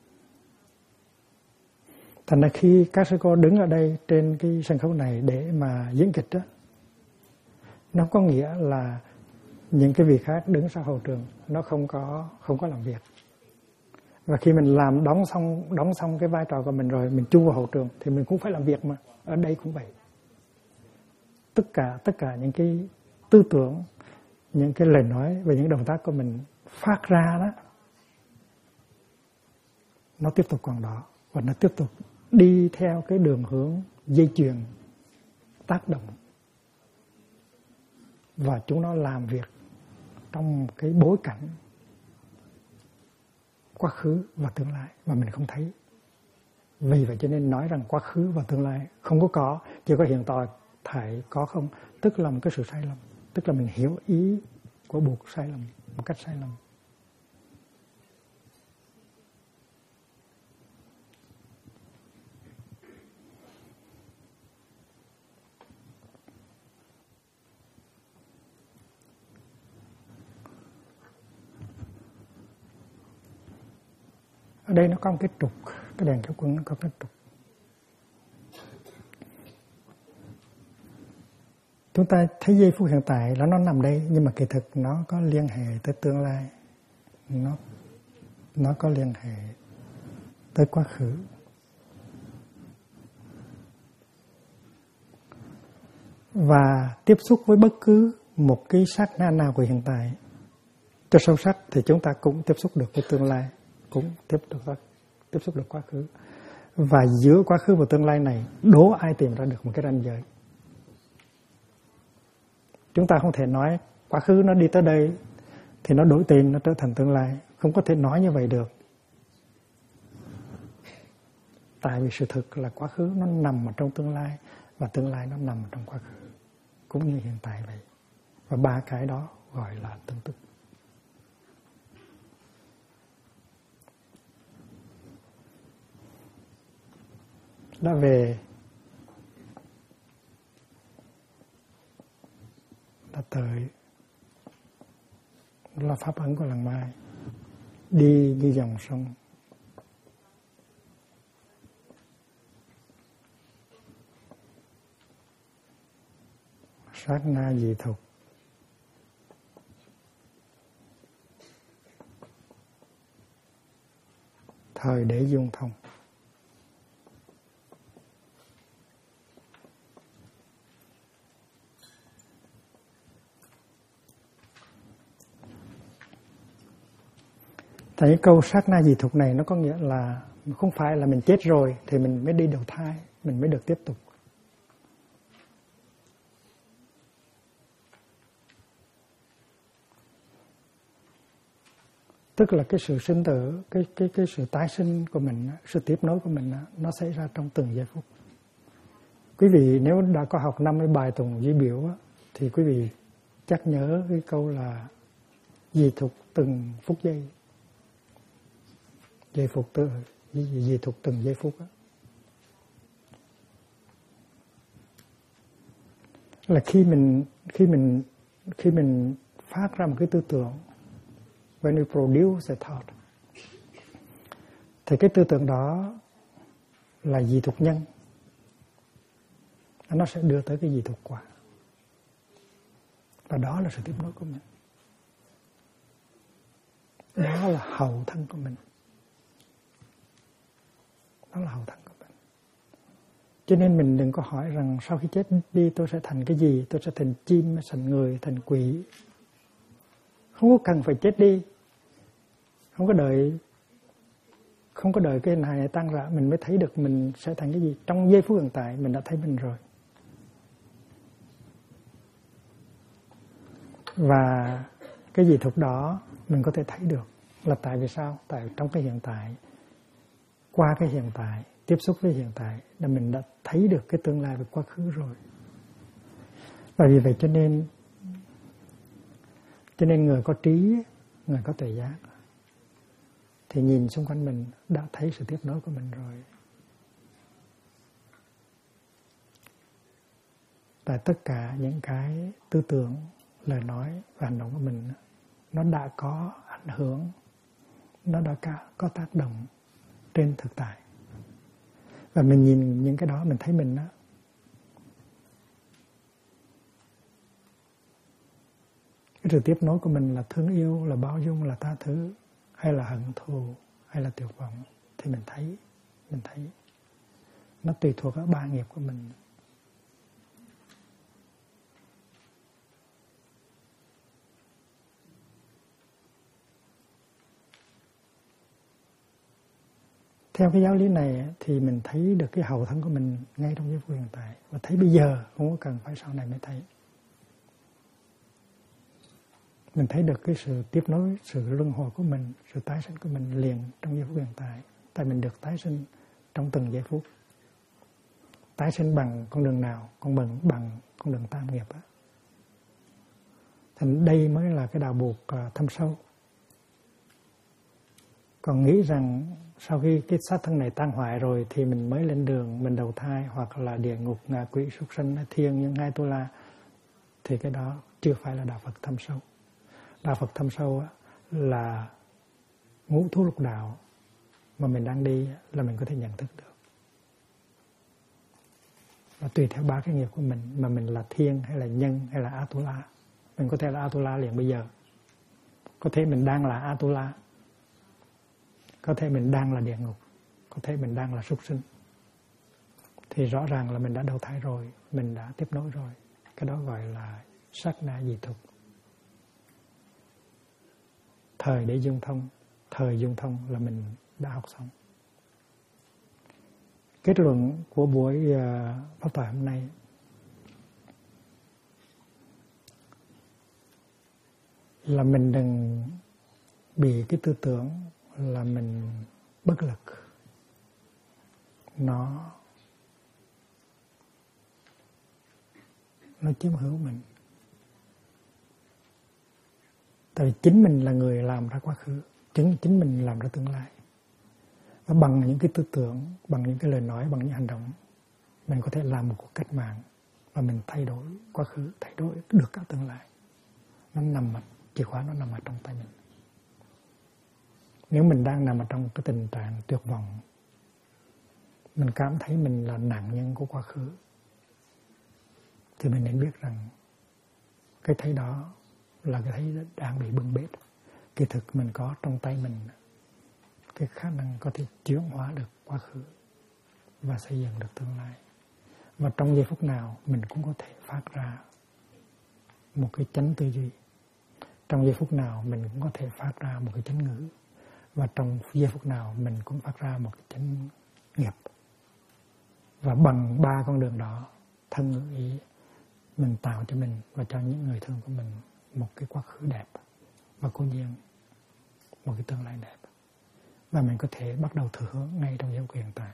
Thành ra khi các sư cô đứng ở đây trên cái sân khấu này để mà diễn kịch đó, nó có nghĩa là những cái vị khác đứng sau hậu trường nó không có làm việc. Và khi mình đóng xong cái vai trò của mình rồi, mình chui vào hậu trường thì mình cũng phải làm việc mà. Ở đây cũng vậy. Tất cả những cái tư tưởng, những cái lời nói và những động tác của mình phát ra đó, nó tiếp tục còn đó và nó tiếp tục đi theo cái đường hướng dây chuyền tác động. Và chúng nó làm việc trong cái bối cảnh quá khứ và tương lai mà mình không thấy. Vì vậy cho nên nói rằng quá khứ và tương lai không có, chỉ có hiện tại có không, tức là một cái sự sai lầm. Tức là mình hiểu ý của buộc sai lầm, một cách sai lầm. Ở đây nó có một cái trục, cái đèn kéo quân nó có cái trục. Chúng ta thấy giây phút hiện tại là nó nằm đây, nhưng mà kỳ thực nó có liên hệ tới tương lai. Nó có liên hệ tới quá khứ. Và tiếp xúc với bất cứ một cái sát na nào của hiện tại cho sâu sắc thì chúng ta cũng tiếp xúc được với tương lai, cũng tiếp xúc được quá khứ. Và giữa quá khứ và tương lai này, đố ai tìm ra được một cái ranh giới. Chúng ta không thể nói quá khứ nó đi tới đây thì nó đổi tên, nó trở thành tương lai. Không có thể nói như vậy được. Tại vì sự thực là quá khứ nó nằm ở trong tương lai và tương lai nó nằm ở trong quá khứ, cũng như hiện tại vậy. Và ba cái đó gọi là tương tức. Đã về, đã tới, đó là pháp ấn của làng Mai, đi như dòng sông. Sát na dị thục, thời để dung thông. Tại cái câu sát na dị thục này nó có nghĩa là không phải là mình chết rồi thì mình mới đi đầu thai, mình mới được tiếp tục. Tức là cái sự sinh tử, cái sự tái sinh của mình, sự tiếp nối của mình nó xảy ra trong từng giây phút. Quý vị nếu đã có học 50 bài tụng duy biểu thì quý vị chắc nhớ cái câu là dị thục từng phút giây. Dị thục từng giây phút. Là khi mình phát ra một cái tư tưởng, when we produce a thought, thì cái tư tưởng đó là dị thục nhân, nó sẽ đưa tới cái dị thục quả, và đó là sự tiếp nối của mình, đó là hậu thân của mình, đó là hậu thân của mình. Cho nên mình đừng có hỏi rằng sau khi chết đi tôi sẽ thành cái gì, tôi sẽ thành chim, thành người, thành quỷ. Không có cần phải chết đi, không có đợi cái này tăng ra mình mới thấy được mình sẽ thành cái gì. Trong giây phút hiện tại mình đã thấy mình rồi. Và cái dị thục đó mình có thể thấy được là tại vì sao? Tại trong cái hiện tại, qua cái hiện tại, tiếp xúc với hiện tại là mình đã thấy được cái tương lai và quá khứ rồi. Và vì vậy cho nên người có trí, người có tuệ giác thì nhìn xung quanh mình đã thấy sự tiếp nối của mình rồi. Tại tất cả những cái tư tưởng, lời nói và hành động của mình nó đã có ảnh hưởng, nó đã có tác động trên thực tại. Và mình nhìn những cái đó mình thấy mình đó. Cái sự tiếp nối của mình là thương yêu, là bao dung, là tha thứ, hay là hận thù, hay là tuyệt vọng, thì mình thấy nó tùy thuộc vào ba nghiệp của mình. Theo cái giáo lý này thì mình thấy được cái hậu thân của mình ngay trong giây phút hiện tại, và thấy bây giờ, không có cần phải sau này mới thấy. Mình thấy được cái sự tiếp nối, sự luân hồi của mình, sự tái sinh của mình liền trong giây phút hiện tại. Tại mình được tái sinh trong từng giây phút. Tái sinh bằng con đường nào? Bằng con đường tam nghiệp đó. Thành đây mới là cái đạo buộc thâm sâu. Còn nghĩ rằng sau khi cái xác thân này tan hoại rồi thì mình mới lên đường, mình đầu thai, hoặc là địa ngục, ngạ quỷ, súc sanh, thiên nhân, hai tu la, thì cái đó chưa phải là đạo Phật thâm sâu. Đạo Phật thâm sâu là ngũ thú lục đạo mà mình đang đi là mình có thể nhận thức được. Và tùy theo ba cái nghiệp của mình mà mình là thiên hay là nhân hay là Atula. Mình có thể là Atula liền bây giờ. Có thể mình đang là Atula. Có thể mình đang là địa ngục. Có thể mình đang là súc sinh. Thì rõ ràng là mình đã đầu thai rồi, mình đã tiếp nối rồi. Cái đó gọi là sát na dị thục. Thời để dung thông, thời dung thông là mình đã học xong. Kết luận của buổi pháp thoại hôm nay là mình đừng bị cái tư tưởng là mình bất lực. Nó chiếm hữu mình. Tại vì chính mình là người làm ra quá khứ, chính mình làm ra tương lai. Và bằng những cái tư tưởng, bằng những cái lời nói, bằng những hành động, mình có thể làm một cuộc cách mạng và mình thay đổi quá khứ, thay đổi được cả tương lai. Nó nằm ở, chìa khóa nó nằm ở trong tay mình. Nếu mình đang nằm ở trong cái tình trạng tuyệt vọng, mình cảm thấy mình là nạn nhân của quá khứ, thì mình nên biết rằng cái thấy đó là cái thấy đang bị bưng bết. Kỳ thực mình có trong tay mình cái khả năng có thể chuyển hóa được quá khứ và xây dựng được tương lai. Và trong giây phút nào mình cũng có thể phát ra một cái chánh tư duy. Trong giây phút nào mình cũng có thể phát ra một cái chánh ngữ. và trong giây phút nào mình cũng phát ra một cái chánh nghiệp. Và bằng 3 con đường đó, thân ngữ ý, mình tạo cho mình và cho những người thương của mình một cái quá khứ đẹp, và cố nhiên một cái tương lai đẹp. Và mình có thể bắt đầu thừa hưởng ngay trong giây phút hiện tại.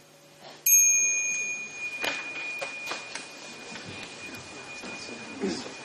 Yes.